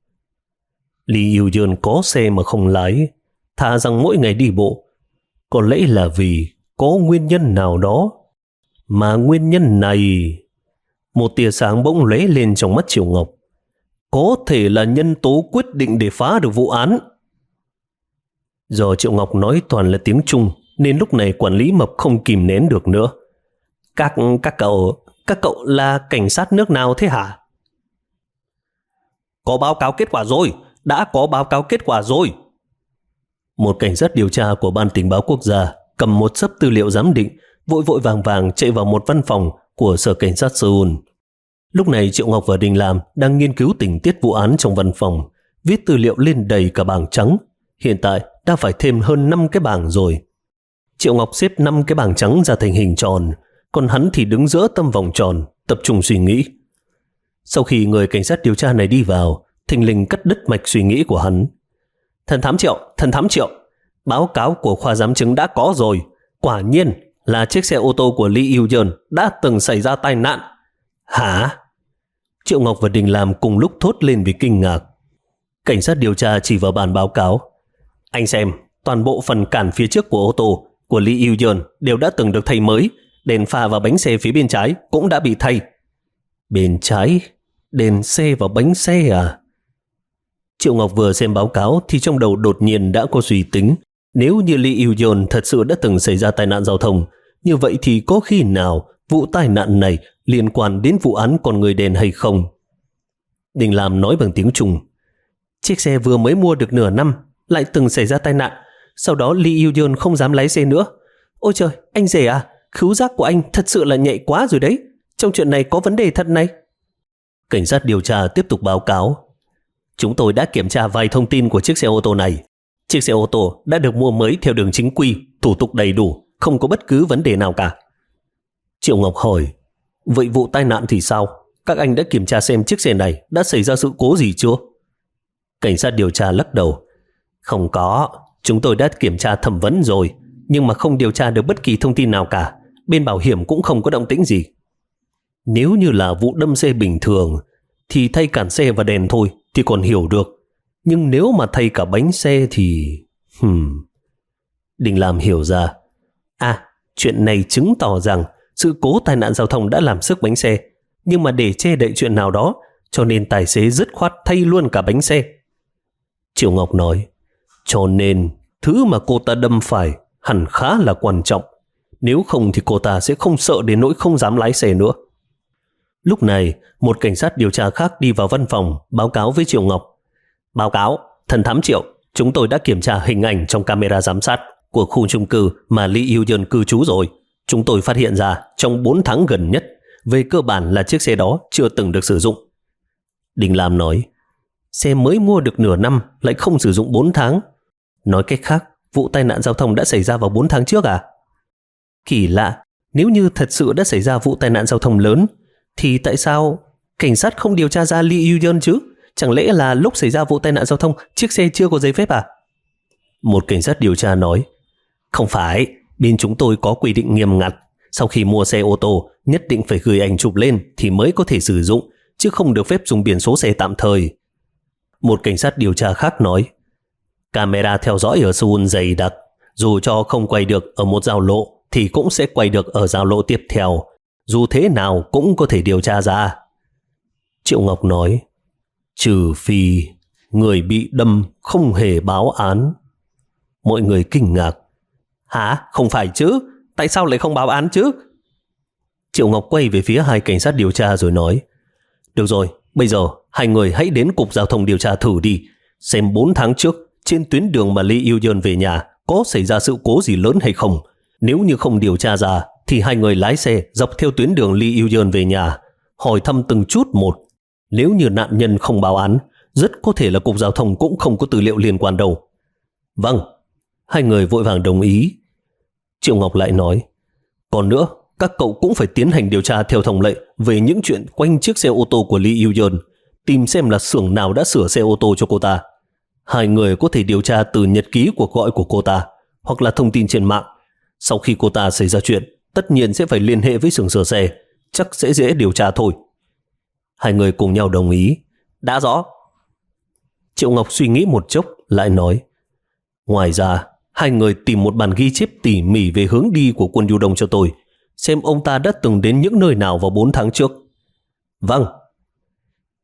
Lee Yoo-yeon có xe mà không lái, thà rằng mỗi ngày đi bộ, có lẽ là vì có nguyên nhân nào đó. Mà nguyên nhân này... Một tia sáng bỗng lóe lên trong mắt Triệu Ngọc. có thể là nhân tố quyết định để phá được vụ án. Do Triệu Ngọc nói toàn là tiếng Trung nên lúc này quản lý Mập không kìm nén được nữa. Các các cậu, các cậu là cảnh sát nước nào thế hả? Có báo cáo kết quả rồi, đã có báo cáo kết quả rồi. Một cảnh sát điều tra của Ban Tình báo Quốc gia cầm một xấp tư liệu giám định, vội vội vàng vàng chạy vào một văn phòng của Sở Cảnh sát Seoul. Lúc này Triệu Ngọc và Đình Lam đang nghiên cứu tình tiết vụ án trong văn phòng, viết tư liệu lên đầy cả bảng trắng. Hiện tại đã phải thêm hơn năm cái bảng rồi. Triệu Ngọc xếp năm cái bảng trắng ra thành hình tròn, còn hắn thì đứng giữa tâm vòng tròn, tập trung suy nghĩ. Sau khi người cảnh sát điều tra này đi vào, thình lình cắt đứt mạch suy nghĩ của hắn. Thần thám Triệu, thần thám Triệu, báo cáo của khoa giám chứng đã có rồi. Quả nhiên là chiếc xe ô tô của Lee Yêu-yeon đã từng xảy ra tai nạn. Hả? Triệu Ngọc và Đình Lam cùng lúc thốt lên vì kinh ngạc. Cảnh sát điều tra chỉ vào bản báo cáo. Anh xem, toàn bộ phần cản phía trước của ô tô của Lee Yêu-yeon đều đã từng được thay mới. Đèn pha và bánh xe phía bên trái cũng đã bị thay. Bên trái? Đèn xe và bánh xe à? Triệu Ngọc vừa xem báo cáo thì trong đầu đột nhiên đã có suy tính. Nếu như Lee Yêu-yeon thật sự đã từng xảy ra tai nạn giao thông, như vậy thì có khi nào vụ tai nạn này liên quan đến vụ án con người đèn hay không? Đình Lam nói bằng tiếng Trung. Chiếc xe vừa mới mua được nửa năm lại từng xảy ra tai nạn. Sau đó Lee Yêu-yeon không dám lái xe nữa. Ôi trời, anh rể à, khứu giác của anh thật sự là nhạy quá rồi đấy. Trong chuyện này có vấn đề thật này. Cảnh sát điều tra tiếp tục báo cáo. Chúng tôi đã kiểm tra vài thông tin của chiếc xe ô tô này. Chiếc xe ô tô đã được mua mới theo đường chính quy, thủ tục đầy đủ, không có bất cứ vấn đề nào cả. Triệu Ngọc hỏi, vậy vụ tai nạn thì sao? Các anh đã kiểm tra xem chiếc xe này đã xảy ra sự cố gì chưa? Cảnh sát điều tra lắc đầu. Không có, chúng tôi đã kiểm tra thẩm vấn rồi, nhưng mà không điều tra được bất kỳ thông tin nào cả. Bên bảo hiểm cũng không có động tĩnh gì. Nếu như là vụ đâm xe bình thường thì thay cản xe và đèn thôi thì còn hiểu được. Nhưng nếu mà thay cả bánh xe thì... Hmm. Đình Lam hiểu ra. À, chuyện này chứng tỏ rằng sự cố tai nạn giao thông đã làm xước bánh xe. Nhưng mà để che đậy chuyện nào đó, cho nên tài xế dứt khoát thay luôn cả bánh xe. Triệu Ngọc nói, cho nên thứ mà cô ta đâm phải hẳn khá là quan trọng. Nếu không thì cô ta sẽ không sợ đến nỗi không dám lái xe nữa. Lúc này, một cảnh sát điều tra khác đi vào văn phòng báo cáo với Triệu Ngọc. Báo cáo, thần thám Triệu, chúng tôi đã kiểm tra hình ảnh trong camera giám sát của khu chung cư mà Lee Yêu-yeon cư trú rồi. Chúng tôi phát hiện ra trong bốn tháng gần nhất, về cơ bản là chiếc xe đó chưa từng được sử dụng. Đình Lam nói, xe mới mua được nửa năm lại không sử dụng bốn tháng. Nói cách khác, vụ tai nạn giao thông đã xảy ra vào bốn tháng trước à? Kỳ lạ, nếu như thật sự đã xảy ra vụ tai nạn giao thông lớn, thì tại sao cảnh sát không điều tra ra Lee Yêu-yeon chứ? Chẳng lẽ là lúc xảy ra vụ tai nạn giao thông chiếc xe chưa có giấy phép à? Một cảnh sát điều tra nói, không phải, bên chúng tôi có quy định nghiêm ngặt. Sau khi mua xe ô tô, nhất định phải gửi ảnh chụp lên thì mới có thể sử dụng, chứ không được phép dùng biển số xe tạm thời. Một cảnh sát điều tra khác nói, camera theo dõi ở Seoul dày đặc, dù cho không quay được ở một giao lộ thì cũng sẽ quay được ở giao lộ tiếp theo. Dù thế nào cũng có thể điều tra ra. Triệu Ngọc nói, trừ phi người bị đâm không hề báo án. Mọi người kinh ngạc. Hả? Không phải chứ? Tại sao lại không báo án chứ? Triệu Ngọc quay về phía hai cảnh sát điều tra rồi nói, được rồi, bây giờ hai người hãy đến cục giao thông điều tra thử đi, xem bốn tháng trước trên tuyến đường mà Lee Yêu-yeon về nhà có xảy ra sự cố gì lớn hay không. Nếu như không điều tra ra thì hai người lái xe dọc theo tuyến đường Lee Yêu-yeon về nhà, hỏi thăm từng chút một. Nếu như nạn nhân không báo án, rất có thể là cục giao thông cũng không có tư liệu liên quan đâu. Vâng, hai người vội vàng đồng ý. Triệu Ngọc lại nói, còn nữa, các cậu cũng phải tiến hành điều tra theo thông lệ về những chuyện quanh chiếc xe ô tô của Lee Yêu-yeon, tìm xem là xưởng nào đã sửa xe ô tô cho cô ta. Hai người có thể điều tra từ nhật ký cuộc gọi của cô ta, hoặc là thông tin trên mạng. Sau khi cô ta xảy ra chuyện, tất nhiên sẽ phải liên hệ với xưởng sửa xe, chắc sẽ dễ điều tra thôi. Hai người cùng nhau đồng ý. Đã rõ. Triệu Ngọc suy nghĩ một chốc, lại nói, ngoài ra, hai người tìm một bản ghi chép tỉ mỉ về hướng đi của quân Du Đông cho tôi, xem ông ta đã từng đến những nơi nào vào bốn tháng trước. Vâng.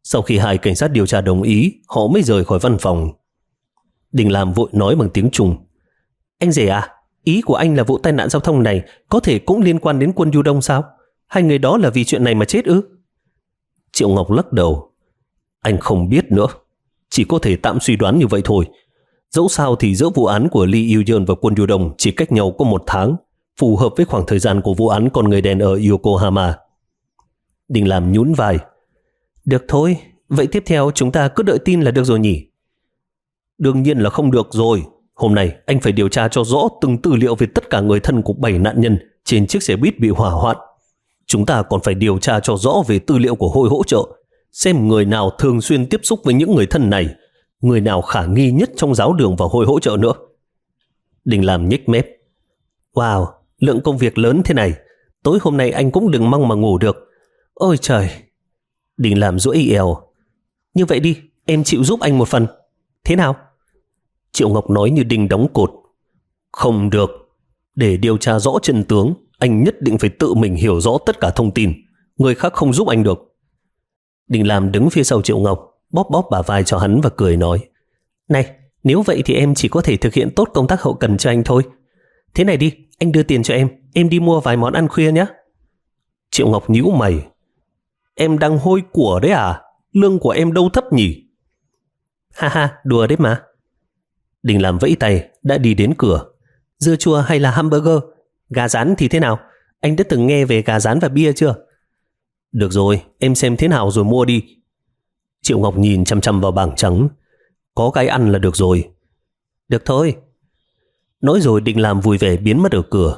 Sau khi hai cảnh sát điều tra đồng ý, họ mới rời khỏi văn phòng. Đình Lam vội nói bằng tiếng Trung. Anh rể à, ý của anh là vụ tai nạn giao thông này có thể cũng liên quan đến quân Du Đông sao? Hai người đó là vì chuyện này mà chết ư? Triệu Ngọc lắc đầu. Anh không biết nữa, chỉ có thể tạm suy đoán như vậy thôi. Dẫu sao thì giữa vụ án của Lee Yu-yeon và quân Du Đông chỉ cách nhau có một tháng, phù hợp với khoảng thời gian của vụ án con người đen ở Yokohama. Đình Lam nhún vai. Được thôi, vậy tiếp theo chúng ta cứ đợi tin là được rồi nhỉ? Đương nhiên là không được rồi. Hôm nay anh phải điều tra cho rõ từng tư liệu về tất cả người thân của bảy nạn nhân trên chiếc xe buýt bị hỏa hoạn. Chúng ta còn phải điều tra cho rõ về tư liệu của hội hỗ trợ, xem người nào thường xuyên tiếp xúc với những người thân này, người nào khả nghi nhất trong giáo đường và hội hỗ trợ nữa. Đình Lam nhếch mép. Wow, lượng công việc lớn thế này, tối hôm nay anh cũng đừng mong mà ngủ được. Ôi trời. Đình Lam duỗi eo. Như vậy đi, em chịu giúp anh một phần. Thế nào? Triệu Ngọc nói như đinh đóng cột. Không được. Để điều tra rõ chân tướng, anh nhất định phải tự mình hiểu rõ tất cả thông tin. Người khác không giúp anh được. Đình Lam đứng phía sau Triệu Ngọc, bóp bóp bả vai cho hắn và cười nói. Này, nếu vậy thì em chỉ có thể thực hiện tốt công tác hậu cần cho anh thôi. Thế này đi, anh đưa tiền cho em, em đi mua vài món ăn khuya nhé. Triệu Ngọc nhíu mày. Em đang hôi của đấy à? Lương của em đâu thấp nhỉ? Ha ha, đùa đấy mà. Đình Lam vẫy tay, đã đi đến cửa. Dưa chua hay là hamburger? Gà rán thì thế nào? Anh đã từng nghe về gà rán và bia chưa? Được rồi, em xem thế nào rồi mua đi. Triệu Ngọc nhìn chăm chăm vào bảng trắng. Có cái ăn là được rồi. Được thôi. Nói rồi Đình Lam vui vẻ biến mất ở cửa.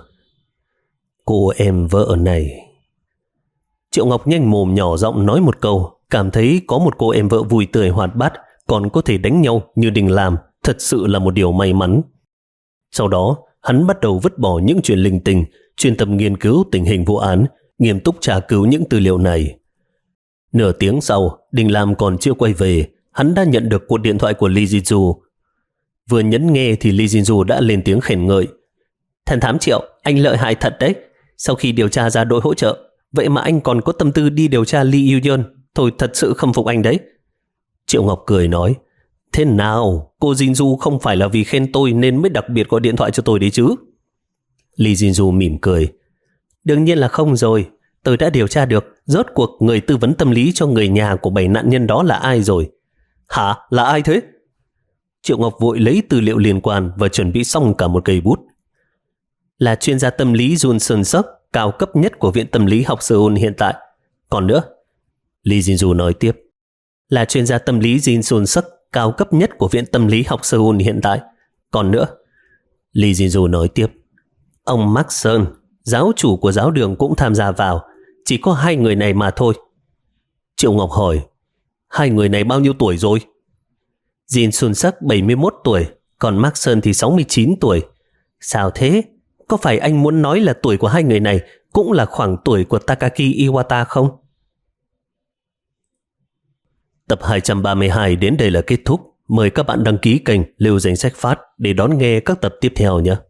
Cô em vợ này. Triệu Ngọc nhanh mồm nhỏ giọng nói một câu, cảm thấy có một cô em vợ vui tươi hoạt bát còn có thể đánh nhau như Đình Lam thật sự là một điều may mắn. Sau đó, hắn bắt đầu vứt bỏ những chuyện linh tinh, chuyên tâm nghiên cứu tình hình vụ án, nghiêm túc tra cứu những tư liệu này. Nửa tiếng sau, Đình Lam còn chưa quay về, hắn đã nhận được cuộc điện thoại của Lee Jin-ju. Vừa nhấn nghe thì Lee Jin-ju đã lên tiếng khen ngợi. Thần thám Triệu, anh lợi hại thật đấy. Sau khi điều tra ra đội hỗ trợ, vậy mà anh còn có tâm tư đi điều tra Lee Yu-yeon. Tôi thật sự khâm phục anh đấy. Triệu Ngọc cười nói. Thế nào, cô Jin-ju không phải là vì khen tôi nên mới đặc biệt gọi điện thoại cho tôi đấy chứ? Lee Jin-ju mỉm cười. Đương nhiên là không rồi. Tôi đã điều tra được rốt cuộc người tư vấn tâm lý cho người nhà của bảy nạn nhân đó là ai rồi. Hả? Là ai thế? Triệu Ngọc vội lấy tư liệu liên quan và chuẩn bị xong cả một cây bút. Là chuyên gia tâm lý Jun Sun-suk, cao cấp nhất của Viện Tâm lý học Seoul hiện tại. Còn nữa, Lee Jin-ju nói tiếp, là chuyên gia tâm lý Jin Sun-suk, cao cấp nhất của Viện Tâm lý học Seoul hiện tại. Còn nữa, Lee Jin-ju nói tiếp, ông Mark Sơn, giáo chủ của giáo đường cũng tham gia vào. Chỉ có hai người này mà thôi. Triệu Ngọc hỏi, hai người này bao nhiêu tuổi rồi? Jin Sun-suk bảy mươi mốt tuổi, còn Mark Sơn thì sáu mươi chín tuổi. Sao thế? Có phải anh muốn nói là tuổi của hai người này cũng là khoảng tuổi của Takaki Iwata không? Tập hai trăm ba mươi hai đến đây là kết thúc. Mời các bạn đăng ký kênh Lưu Danh Sách Phát để đón nghe các tập tiếp theo nhé.